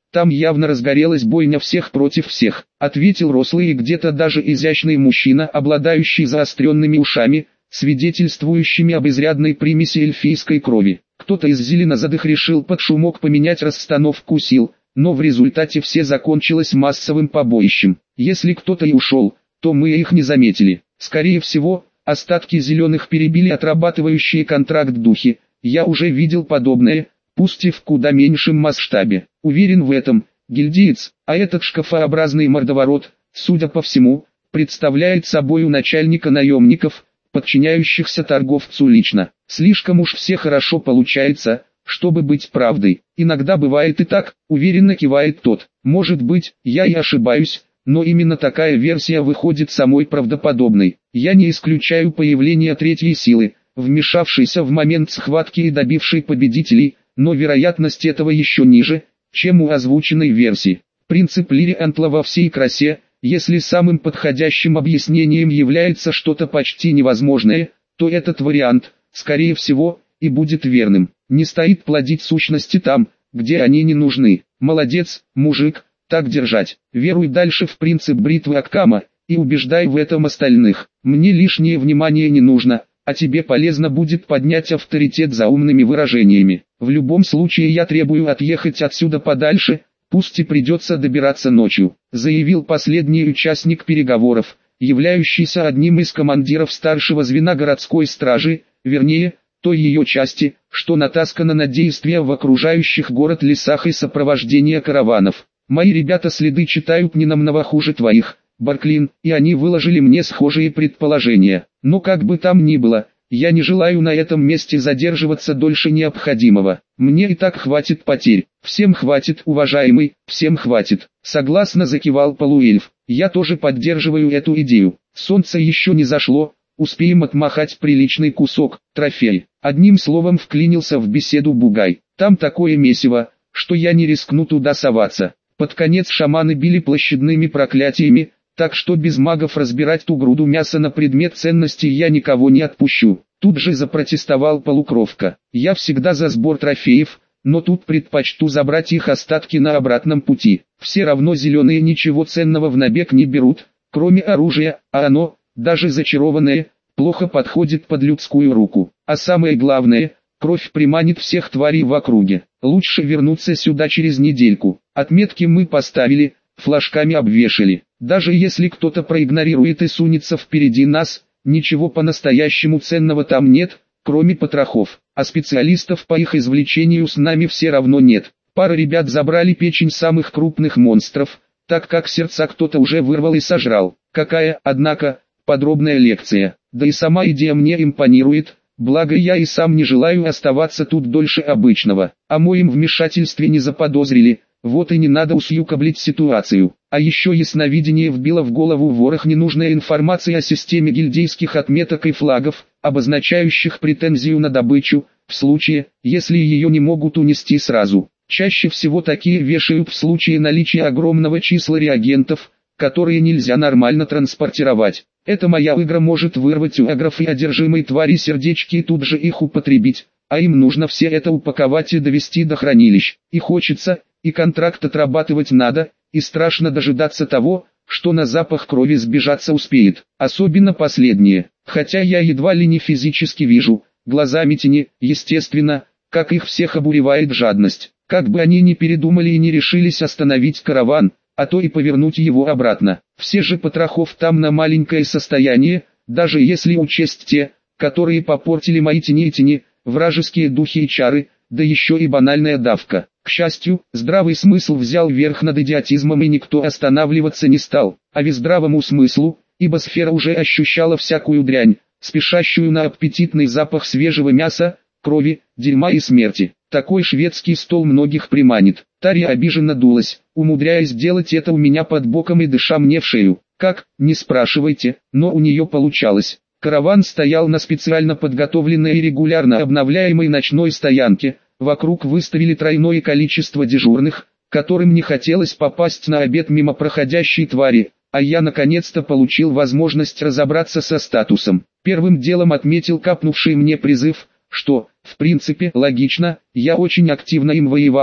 Там явно разгорелась бойня всех против всех, ответил рослый и где-то даже изящный мужчина, обладающий заостренными ушами, свидетельствующими об изрядной примеси эльфийской крови. Кто-то из зеленозадых решил под шумок поменять расстановку сил, но в результате все закончилось массовым побоищем. Если кто-то и ушел, то мы их не заметили. Скорее всего, остатки зеленых перебили отрабатывающие контракт духи. Я уже видел подобное, пусть и в куда меньшем масштабе. Уверен в этом, гильдиец, а этот шкафообразный мордоворот, судя по всему, представляет собою начальника наемников, подчиняющихся торговцу лично. Слишком уж все хорошо получается, чтобы быть правдой. Иногда бывает и так, уверенно кивает тот. Может быть, я и ошибаюсь, но именно такая версия выходит самой правдоподобной. Я не исключаю появление третьей силы, вмешавшейся в момент схватки и добившей победителей, но вероятность этого еще ниже, чем у озвученной версии. Принцип Лириантла во всей красе: если самым подходящим объяснением является что-то почти невозможное, то этот вариант, скорее всего, и будет верным. Не стоит плодить сущности там, где они не нужны. Молодец, мужик, так держать. Веруй дальше в принцип бритвы Аккама, и убеждай в этом остальных. Мне лишнее внимание не нужно, а тебе полезно будет поднять авторитет за умными выражениями. В любом случае я требую отъехать отсюда подальше, пусть и придется добираться ночью, заявил последний участник переговоров, являющийся одним из командиров старшего звена городской стражи, вернее, той ее части, что натаскана на действия в окружающих город лесах и сопровождение караванов. Мои ребята следы читают не намного хуже твоих, Барклин, и они выложили мне схожие предположения. Но как бы там ни было, я не желаю на этом месте задерживаться дольше необходимого. Мне и так хватит потерь. Всем хватит, уважаемый, всем хватит. Согласно закивал полуэльф. Я тоже поддерживаю эту идею. Солнце еще не зашло, успеем отмахать приличный кусок, трофей. Одним словом вклинился в беседу Бугай. Там такое месиво, что я не рискну туда соваться. Под конец шаманы били площадными проклятиями, так что без магов разбирать ту груду мяса на предмет ценностей я никого не отпущу. Тут же запротестовал полукровка. Я всегда за сбор трофеев, но тут предпочту забрать их остатки на обратном пути. Все равно зеленые ничего ценного в набег не берут, кроме оружия, а оно, даже зачарованное, плохо подходит под людскую руку. А самое главное, кровь приманит всех тварей в округе. Лучше вернуться сюда через недельку. Отметки мы поставили, флажками обвешали. Даже если кто-то проигнорирует и сунется впереди нас, ничего по-настоящему ценного там нет, кроме потрохов. А специалистов по их извлечению с нами все равно нет. Пара ребят забрали печень самых крупных монстров, так как сердца кто-то уже вырвал и сожрал. Какая, однако, подробная лекция. Да и сама идея мне импонирует, благо я и сам не желаю оставаться тут дольше обычного. О моем вмешательстве не заподозрили, вот и не надо усюкоблить ситуацию. А еще ясновидение вбило в голову ворох ненужной информации о системе гильдейских отметок и флагов, обозначающих претензию на добычу, в случае, если ее не могут унести сразу. Чаще всего такие вешают в случае наличия огромного числа реагентов, которые нельзя нормально транспортировать. Эта моя игра может вырвать у агров и одержимой твари сердечки и тут же их употребить, а им нужно все это упаковать и довести до хранилищ. И хочется, и контракт отрабатывать надо, и страшно дожидаться того, что на запах крови сбежаться успеет. Особенно последнее, хотя я едва ли не физически вижу, глазами тени, естественно, как их всех обуревает жадность. Как бы они ни передумали и не решились остановить караван, а то и повернуть его обратно. Все же потрохов там на маленькое состояние, даже если учесть те, которые попортили мои тени и тени, вражеские духи и чары, да еще и банальная давка. К счастью, здравый смысл взял верх над идиотизмом и никто останавливаться не стал, а ведь здравому смыслу, ибо сфера уже ощущала всякую дрянь, спешащую на аппетитный запах свежего мяса, крови, дерьма и смерти. Такой шведский стол многих приманит. Тарья обиженно дулась, умудряясь делать это у меня под боком и дыша мне в шею. Как, не спрашивайте, но у нее получалось. Караван стоял на специально подготовленной и регулярно обновляемой ночной стоянке. Вокруг выставили тройное количество дежурных, которым не хотелось попасть на обед мимо проходящей твари, а я наконец-то получил возможность разобраться со статусом. Первым делом отметил капнувший мне призыв, что, в принципе, логично, я очень активно им воевал,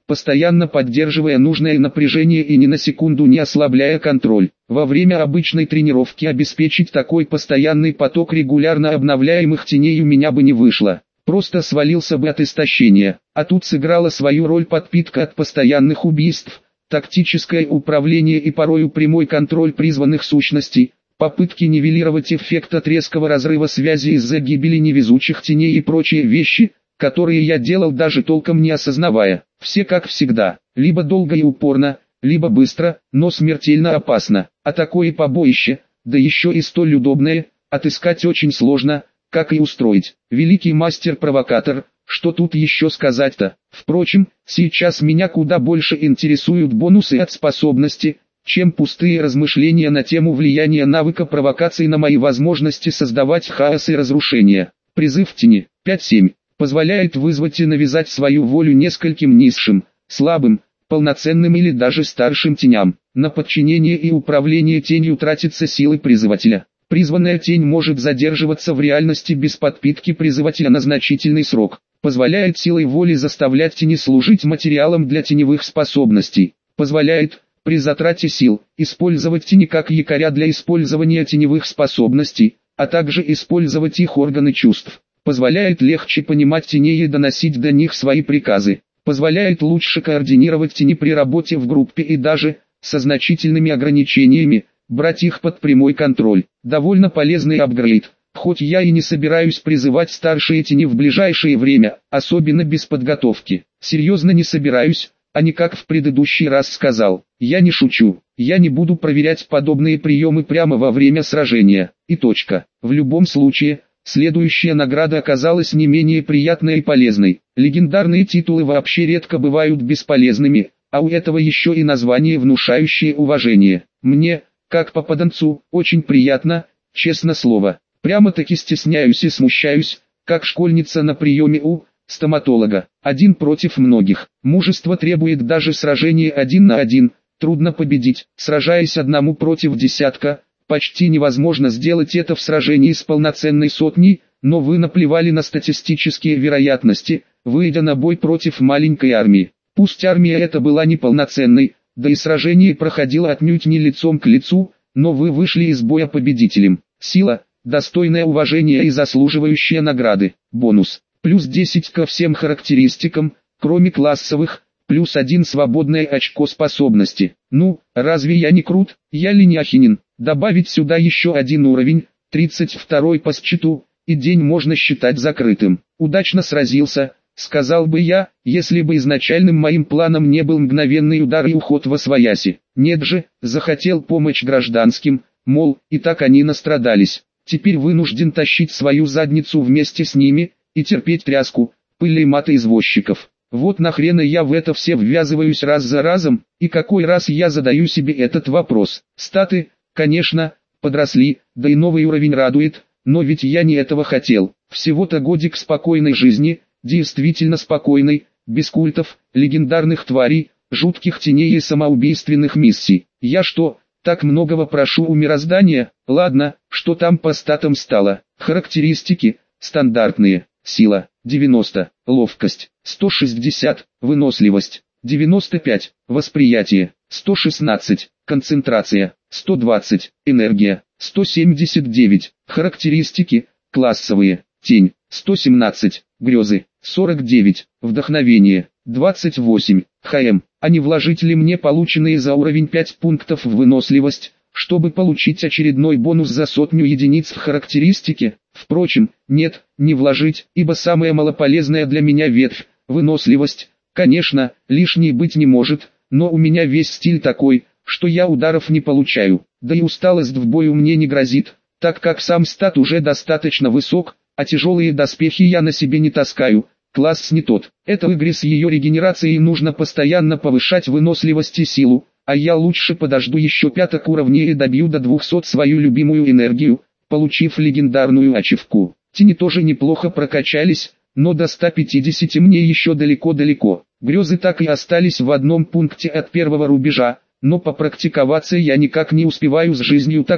постоянно поддерживая нужное напряжение и ни на секунду не ослабляя контроль. Во время обычной тренировки обеспечить такой постоянный поток регулярно обновляемых теней у меня бы не вышло. Просто свалился бы от истощения. А тут сыграла свою роль подпитка от постоянных убийств, тактическое управление и порою прямой контроль призванных сущностей, попытки нивелировать эффект от резкого разрыва связи из-за гибели невезучих теней и прочие вещи, которые я делал даже толком не осознавая. Все как всегда, либо долго и упорно, либо быстро, но смертельно опасно. А такое побоище, да еще и столь удобное, отыскать очень сложно, как и устроить. Великий мастер-провокатор, что тут еще сказать-то? Впрочем, сейчас меня куда больше интересуют бонусы от способности, чем пустые размышления на тему влияния навыка провокации на мои возможности создавать хаос и разрушение. Призыв тени пять семь позволяет вызвать и навязать свою волю нескольким низшим, слабым, полноценным или даже старшим теням. На подчинение и управление тенью тратятся силы призывателя. Призванная тень может задерживаться в реальности без подпитки призывателя на значительный срок. Позволяет силой воли заставлять тени служить материалом для теневых способностей. Позволяет, при затрате сил, использовать тени как якоря для использования теневых способностей, а также использовать их органы чувств. Позволяет легче понимать теней и доносить до них свои приказы. Позволяет лучше координировать тени при работе в группе и даже, со значительными ограничениями, брать их под прямой контроль. Довольно полезный апгрейд. Хоть я и не собираюсь призывать старшие тени в ближайшее время, особенно без подготовки. Серьезно не собираюсь, а не как в предыдущий раз сказал. Я не шучу. Я не буду проверять подобные приемы прямо во время сражения. И точка. В любом случае, следующая награда оказалась не менее приятной и полезной. Легендарные титулы вообще редко бывают бесполезными, а у этого еще и название, внушающее уважение. Мне, как попаданцу, очень приятно, честно слово. Прямо-таки стесняюсь и смущаюсь, как школьница на приеме у стоматолога. Один против многих. Мужество требует даже сражения один на один. Трудно победить, сражаясь одному против десятка. Почти невозможно сделать это в сражении с полноценной сотней, но вы наплевали на статистические вероятности, выйдя на бой против маленькой армии. Пусть армия эта была неполноценной, да и сражение проходило отнюдь не лицом к лицу, но вы вышли из боя победителем. Сила, достойное уважение и заслуживающая награды. Бонус. Плюс десять ко всем характеристикам, кроме классовых, плюс один свободное очко способности. Ну, разве я не крут? Я ли не ахинен? Добавить сюда еще один уровень, тридцать второй по счету, и день можно считать закрытым. Удачно сразился, сказал бы я, если бы изначальным моим планом не был мгновенный удар и уход восвояси. Нет же, захотел помочь гражданским, мол, и так они настрадались. Теперь вынужден тащить свою задницу вместе с ними, и терпеть тряску, пыль и маты извозчиков. Вот нахрена я в это все ввязываюсь раз за разом, и какой раз я задаю себе этот вопрос. Статы, конечно, подросли, да и новый уровень радует, но ведь я не этого хотел. Всего-то годик спокойной жизни, действительно спокойной, без культов, легендарных тварей, жутких теней и самоубийственных миссий. Я что, так многого прошу у мироздания? Ладно, что там по статам стало? Характеристики, стандартные. Сила, девяносто, ловкость, сто шестьдесят, выносливость, девяносто пять, восприятие, сто шестнадцать, концентрация, сто двадцать, энергия, сто семьдесят девять, характеристики, классовые, тень, сто семнадцать, грезы, сорок девять, вдохновение, двадцать восемь, ХМ. А не вложить ли мне полученные за уровень пять пунктов в выносливость, чтобы получить очередной бонус за сотню единиц в характеристике? Впрочем, нет, не вложить, ибо самая малополезная для меня ветвь, выносливость, конечно, лишней быть не может, но у меня весь стиль такой, что я ударов не получаю, да и усталость в бою мне не грозит, так как сам стат уже достаточно высок, а тяжелые доспехи я на себе не таскаю, класс не тот. Это в игре с ее регенерацией нужно постоянно повышать выносливость и силу, а я лучше подожду еще пяток уровней и добью до двухсот свою любимую энергию, получив легендарную ачивку. Тени тоже неплохо прокачались, но до ста пятидесяти мне еще далеко-далеко. Грезы так и остались в одном пункте от первого рубежа, но попрактиковаться я никак не успеваю с жизнью такой.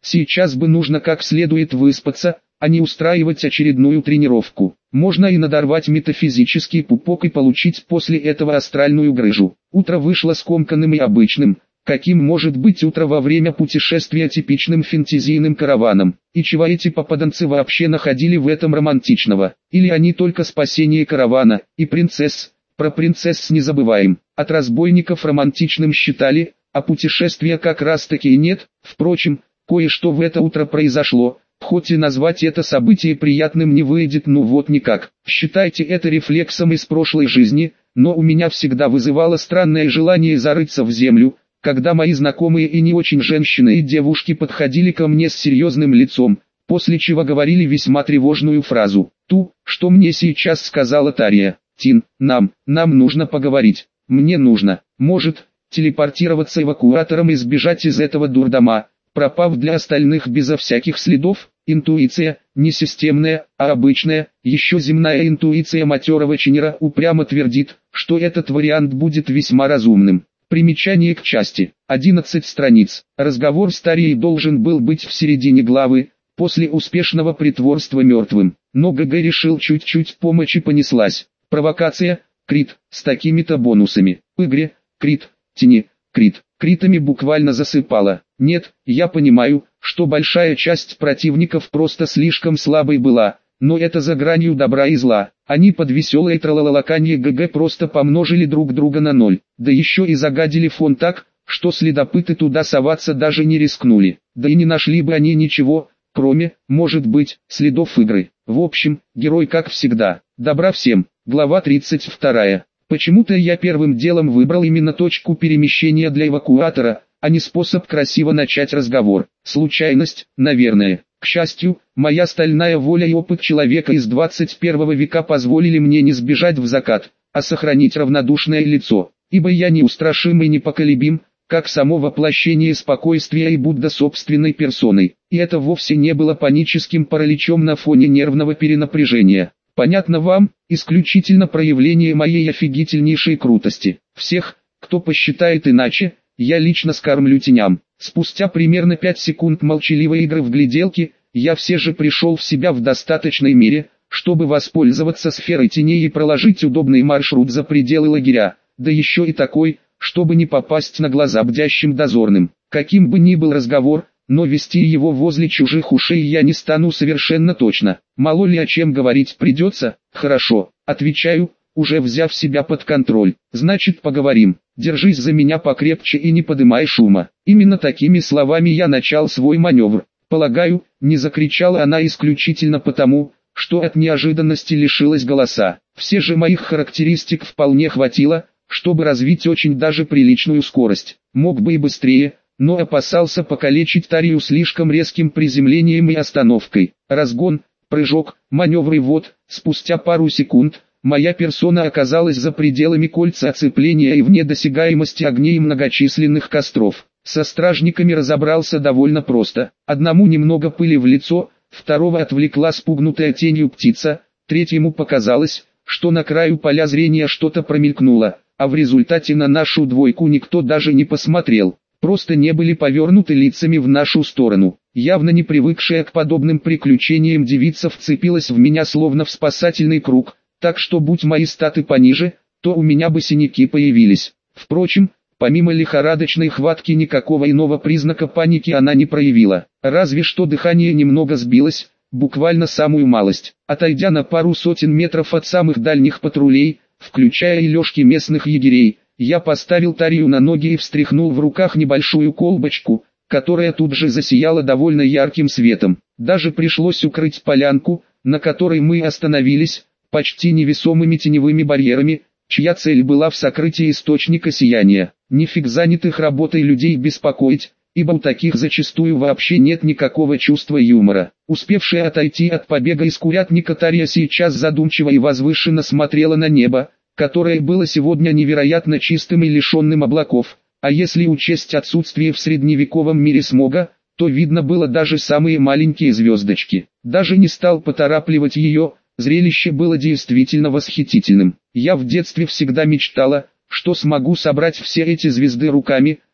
Сейчас бы нужно как следует выспаться, а не устраивать очередную тренировку. Можно и надорвать метафизический пупок и получить после этого астральную грыжу. Утро вышло скомканным и обычным, каким может быть утро во время путешествия типичным фэнтезийным караваном. И чего эти попаданцы вообще находили в этом романтичного? Или они только спасение каравана, и принцесс? Про принцесс не забываем. От разбойников романтичным считали, а путешествия как раз таки и нет. Впрочем, кое-что в это утро произошло. Хоть и назвать это событие приятным не выйдет, ну вот никак. Считайте это рефлексом из прошлой жизни, но у меня всегда вызывало странное желание зарыться в землю, когда мои знакомые и не очень женщины и девушки подходили ко мне с серьезным лицом, после чего говорили весьма тревожную фразу, ту, что мне сейчас сказала Тария. «Тин, нам, нам нужно поговорить, мне нужно, может, телепортироваться эвакуатором и сбежать из этого дурдома», пропав для остальных безо всяких следов. Интуиция, не системная, а обычная, еще земная интуиция матерого чинера упрямо твердит, что этот вариант будет весьма разумным. Примечание к части. одиннадцать страниц. Разговор с Тарией должен был быть в середине главы, после успешного притворства мертвым. Но ГГ решил чуть-чуть помочь и понеслась. Провокация, крит, с такими-то бонусами. В игре, крит, тени, крит. Критами буквально засыпала. Нет, я понимаю, что большая часть противников просто слишком слабой была, но это за гранью добра и зла. Они под веселое тралалалаканье ГГ просто помножили друг друга на ноль, да еще и загадили фон так, что следопыты туда соваться даже не рискнули. Да и не нашли бы они ничего, кроме, может быть, следов игры. В общем, герой как всегда. Добра всем. Глава тридцать вторая. Почему-то я первым делом выбрал именно точку перемещения для эвакуатора, а не способ красиво начать разговор. Случайность, наверное. К счастью, моя стальная воля и опыт человека из двадцать первого века позволили мне не сбежать в закат, а сохранить равнодушное лицо, ибо я неустрашим и непоколебим, как само воплощение спокойствия и Будда собственной персоной, и это вовсе не было паническим параличом на фоне нервного перенапряжения. Понятно вам, исключительно проявление моей офигительнейшей крутости. Всех, кто посчитает иначе, я лично скормлю теням. Спустя примерно пять секунд молчаливой игры в гляделки, я все же пришел в себя в достаточной мере, чтобы воспользоваться сферой теней и проложить удобный маршрут за пределы лагеря, да еще и такой, чтобы не попасть на глаза бдящим дозорным. Каким бы ни был разговор, но вести его возле чужих ушей я не стану совершенно точно. Мало ли о чем говорить придется. Хорошо, отвечаю, уже взяв себя под контроль. Значит, поговорим. Держись за меня покрепче и не подымай шума. Именно такими словами я начал свой маневр. Полагаю, не закричала она исключительно потому, что от неожиданности лишилась голоса. Все же моих характеристик вполне хватило, чтобы развить очень даже приличную скорость. Мог бы и быстрее, но опасался покалечить Тарию слишком резким приземлением и остановкой. Разгон, прыжок, маневр и вот, спустя пару секунд, моя персона оказалась за пределами кольца оцепления и вне досягаемости огней многочисленных костров. Со стражниками разобрался довольно просто. Одному немного пыли в лицо, второго отвлекла спугнутая тенью птица, третьему показалось, что на краю поля зрения что-то промелькнуло, а в результате на нашу двойку никто даже не посмотрел. Просто не были повернуты лицами в нашу сторону. Явно не привыкшая к подобным приключениям девица вцепилась в меня словно в спасательный круг, так что будь мои статы пониже, то у меня бы синяки появились. Впрочем, помимо лихорадочной хватки никакого иного признака паники она не проявила, разве что дыхание немного сбилось, буквально самую малость. Отойдя на пару сотен метров от самых дальних патрулей, включая и лёжки местных егерей, я поставил Тарию на ноги и встряхнул в руках небольшую колбочку, которая тут же засияла довольно ярким светом. Даже пришлось укрыть полянку, на которой мы остановились, почти невесомыми теневыми барьерами, чья цель была в сокрытии источника сияния. Нифиг занятых работой людей беспокоить, ибо у таких зачастую вообще нет никакого чувства юмора. Успевшая отойти от побега из курятника Тария сейчас задумчиво и возвышенно смотрела на небо, которое было сегодня невероятно чистым и лишенным облаков, а если учесть отсутствие в средневековом мире смога, то видно было даже самые маленькие звездочки. Даже не стал поторапливать ее, зрелище было действительно восхитительным. Я в детстве всегда мечтала, что смогу собрать все эти звезды руками,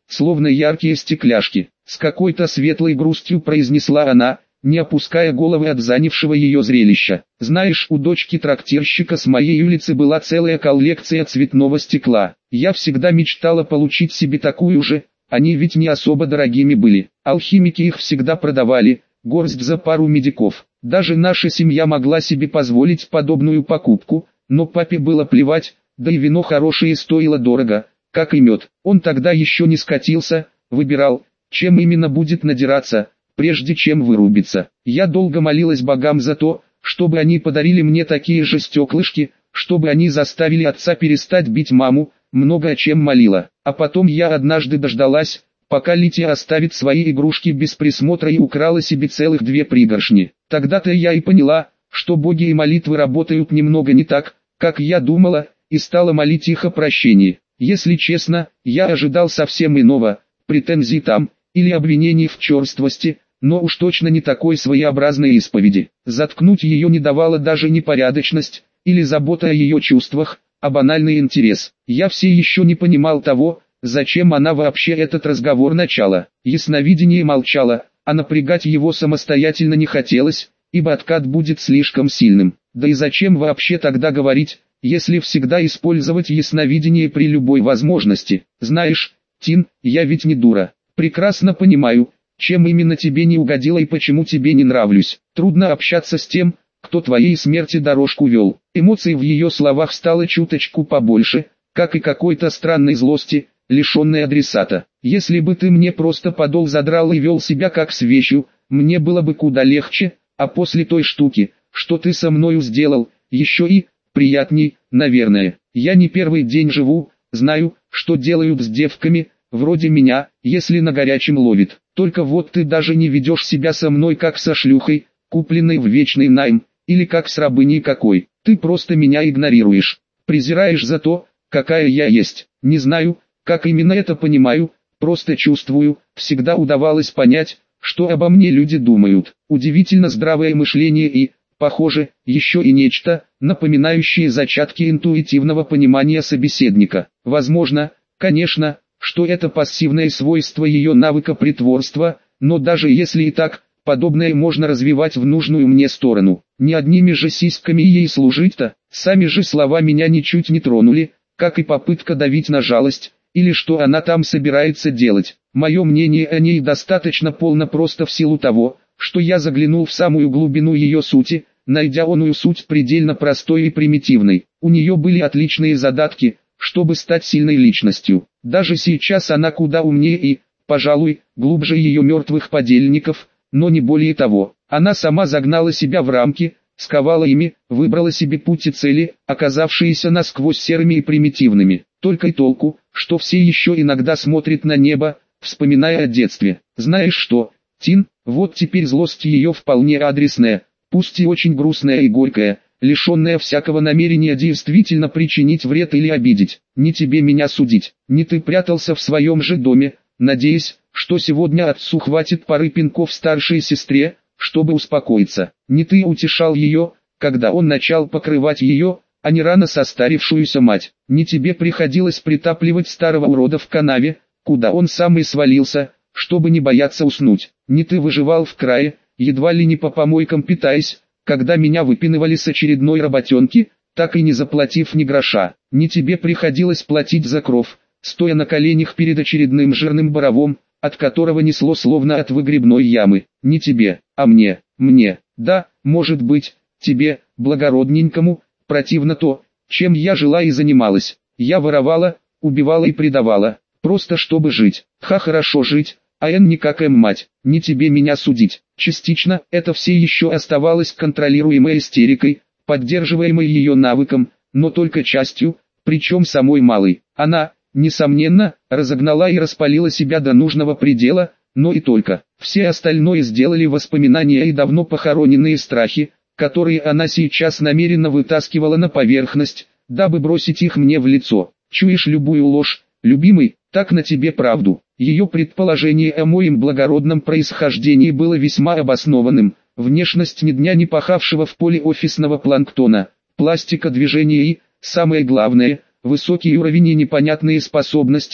словно яркие стекляшки. С какой-то светлой грустью произнесла она, не опуская головы от занявшего ее зрелища. Знаешь, у дочки трактирщика с моей улицы была целая коллекция цветного стекла. Я всегда мечтала получить себе такую же, они ведь не особо дорогими были. Алхимики их всегда продавали, горсть за пару медиков. Даже наша семья могла себе позволить подобную покупку, но папе было плевать, да и вино хорошее стоило дорого, как и мед. Он тогда еще не скатился, выбирал, чем именно будет надираться, прежде чем вырубиться. Я долго молилась богам за то, чтобы они подарили мне такие же стеклышки, чтобы они заставили отца перестать бить маму, много о чем молила. А потом я однажды дождалась, пока Лития оставит свои игрушки без присмотра и украла себе целых две пригоршни. Тогда-то я и поняла, что боги и молитвы работают немного не так, как я думала, и стала молить их о прощении. Если честно, я ожидал совсем иного, претензий там, или обвинений в черствости, но уж точно не такой своеобразной исповеди. Заткнуть ее не давала даже непорядочность, или забота о ее чувствах, а банальный интерес. Я все еще не понимал того, зачем она вообще этот разговор начала. Ясновидение молчало, а напрягать его самостоятельно не хотелось, ибо откат будет слишком сильным. Да и зачем вообще тогда говорить, если всегда использовать ясновидение при любой возможности? Знаешь, Тин, я ведь не дура. Прекрасно понимаю, чем именно тебе не угодила и почему тебе не нравлюсь. Трудно общаться с тем, кто твоей смерти дорожку вел. Эмоций в ее словах стало чуточку побольше, как и какой-то странной злости, лишенной адресата. Если бы ты мне просто подол задрал и вел себя как с вещью, мне было бы куда легче, а после той штуки, что ты со мною сделал, еще и приятней, наверное. Я не первый день живу, знаю, что делают с девками, вроде меня, если на горячем ловит. Только вот ты даже не ведешь себя со мной как со шлюхой, купленной в вечный найм, или как с рабыней какой. Ты просто меня игнорируешь, презираешь за то, какая я есть. Не знаю, как именно это понимаю, просто чувствую, всегда удавалось понять, что обо мне люди думают. Удивительно здравое мышление и, похоже, еще и нечто, напоминающее зачатки интуитивного понимания собеседника. Возможно, конечно, что это пассивное свойство ее навыка притворства, но даже если и так, подобное можно развивать в нужную мне сторону. Не одними же сиськами ей служить-то, сами же слова меня ничуть не тронули, как и попытка давить на жалость, или что она там собирается делать. Мое мнение о ней достаточно полно просто в силу того, что я заглянул в самую глубину ее сути, найдя оную суть предельно простой и примитивной. У нее были отличные задатки, чтобы стать сильной личностью. Даже сейчас она куда умнее и, пожалуй, глубже ее мертвых подельников, но не более того. Она сама загнала себя в рамки, сковала ими, выбрала себе путь и цели, оказавшиеся насквозь серыми и примитивными. Только и толку, что все еще иногда смотрят на небо, вспоминая о детстве. Знаешь что, Тин, вот теперь злость ее вполне адресная, пусть и очень грустная и горькая, лишенная всякого намерения действительно причинить вред или обидеть. Не тебе меня судить, не ты прятался в своем же доме, надеясь, что сегодня отцу хватит пары пинков старшей сестре, чтобы успокоиться. Не ты утешал ее, когда он начал покрывать ее, а не рано состарившуюся мать. Не тебе приходилось притапливать старого урода в канаве, куда он сам и свалился, чтобы не бояться уснуть. Не ты выживал в крае, едва ли не по помойкам питаясь, когда меня выпинывали с очередной работенки, так и не заплатив ни гроша. Не тебе приходилось платить за кров, стоя на коленях перед очередным жирным боровом, от которого несло словно от выгребной ямы. Не тебе, а мне, мне, да, может быть, тебе, благородненькому, противно то, чем я жила и занималась. Я воровала, убивала и предавала, просто чтобы жить. Ха, хорошо жить, а эн никак эм мать, не тебе меня судить. Частично это все еще оставалось контролируемой истерикой, поддерживаемой ее навыком, но только частью, причем самой малой. Она, несомненно, разогнала и распалила себя до нужного предела, но и только. Все остальное сделали воспоминания и давно похороненные страхи, которые она сейчас намеренно вытаскивала на поверхность, дабы бросить их мне в лицо. Чуешь любую ложь, любимый, так на тебе правду. Ее предположение о моем благородном происхождении было весьма обоснованным. Внешность ни дня не пахавшего в поле офисного планктона, пластика движения и, самое главное, высокий уровень и непонятные способности,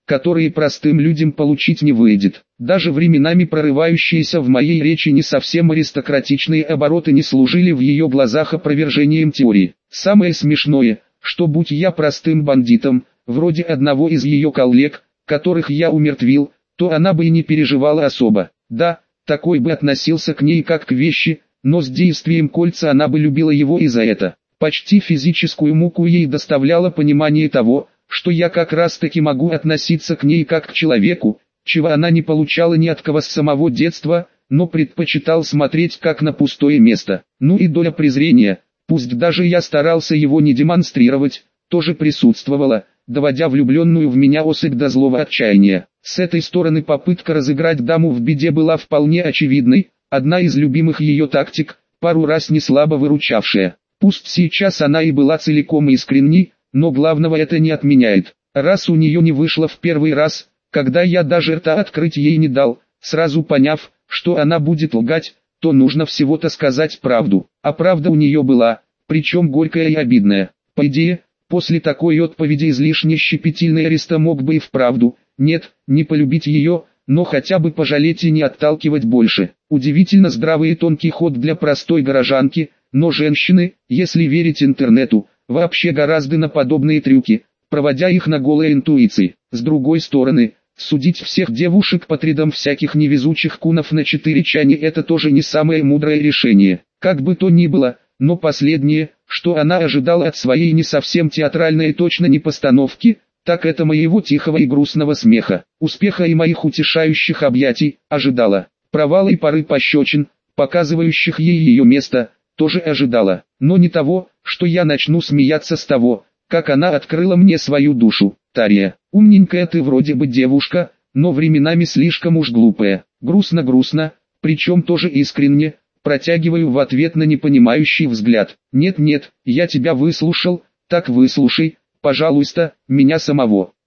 которые простым людям получить не выйдет. Даже временами прорывающиеся в моей речи не совсем аристократичные обороты не служили в ее глазах опровержением теории. Самое смешное, что будь я простым бандитом, вроде одного из ее коллег, которых я умертвил, то она бы и не переживала особо. Да, такой бы относился к ней как к вещи, но с действием кольца она бы любила его и за это. Почти физическую муку ей доставляло понимание того, что я как раз таки могу относиться к ней как к человеку, чего она не получала ни от кого с самого детства, но предпочитал смотреть как на пустое место. Ну и доля презрения, пусть даже я старался его не демонстрировать, тоже присутствовала, доводя влюбленную в меня особь до злого отчаяния. С этой стороны попытка разыграть даму в беде была вполне очевидной, одна из любимых ее тактик, пару раз не слабо выручавшая. Пусть сейчас она и была целиком искренней, но главного это не отменяет. Раз у нее не вышло в первый раз, когда я даже рта открыть ей не дал, сразу поняв, что она будет лгать, то нужно всего-то сказать правду. А правда у нее была, причем горькая и обидная. По идее, после такой отповеди излишне щепетильный Ариста мог бы и вправду, нет, не полюбить ее, но хотя бы пожалеть и не отталкивать больше. Удивительно здравый и тонкий ход для простой горожанки, но женщины, если верить интернету, вообще гораздо на подобные трюки, проводя их на голой интуиции. С другой стороны, судить всех девушек по рядам всяких невезучих кунов на четыре чани это тоже не самое мудрое решение. Как бы то ни было, но последнее, что она ожидала от своей не совсем театральной и точно не постановки, так это моего тихого и грустного смеха, успеха и моих утешающих объятий, ожидала. Провала и пары пощечин, показывающих ей ее место, тоже ожидала, но не того, что я начну смеяться с того, как она открыла мне свою душу. Тария, умненькая ты вроде бы девушка, но временами слишком уж глупая. Грустно-грустно, причем тоже искренне, протягиваю в ответ на непонимающий взгляд. Нет-нет, я тебя выслушал, так выслушай, пожалуйста, меня самого.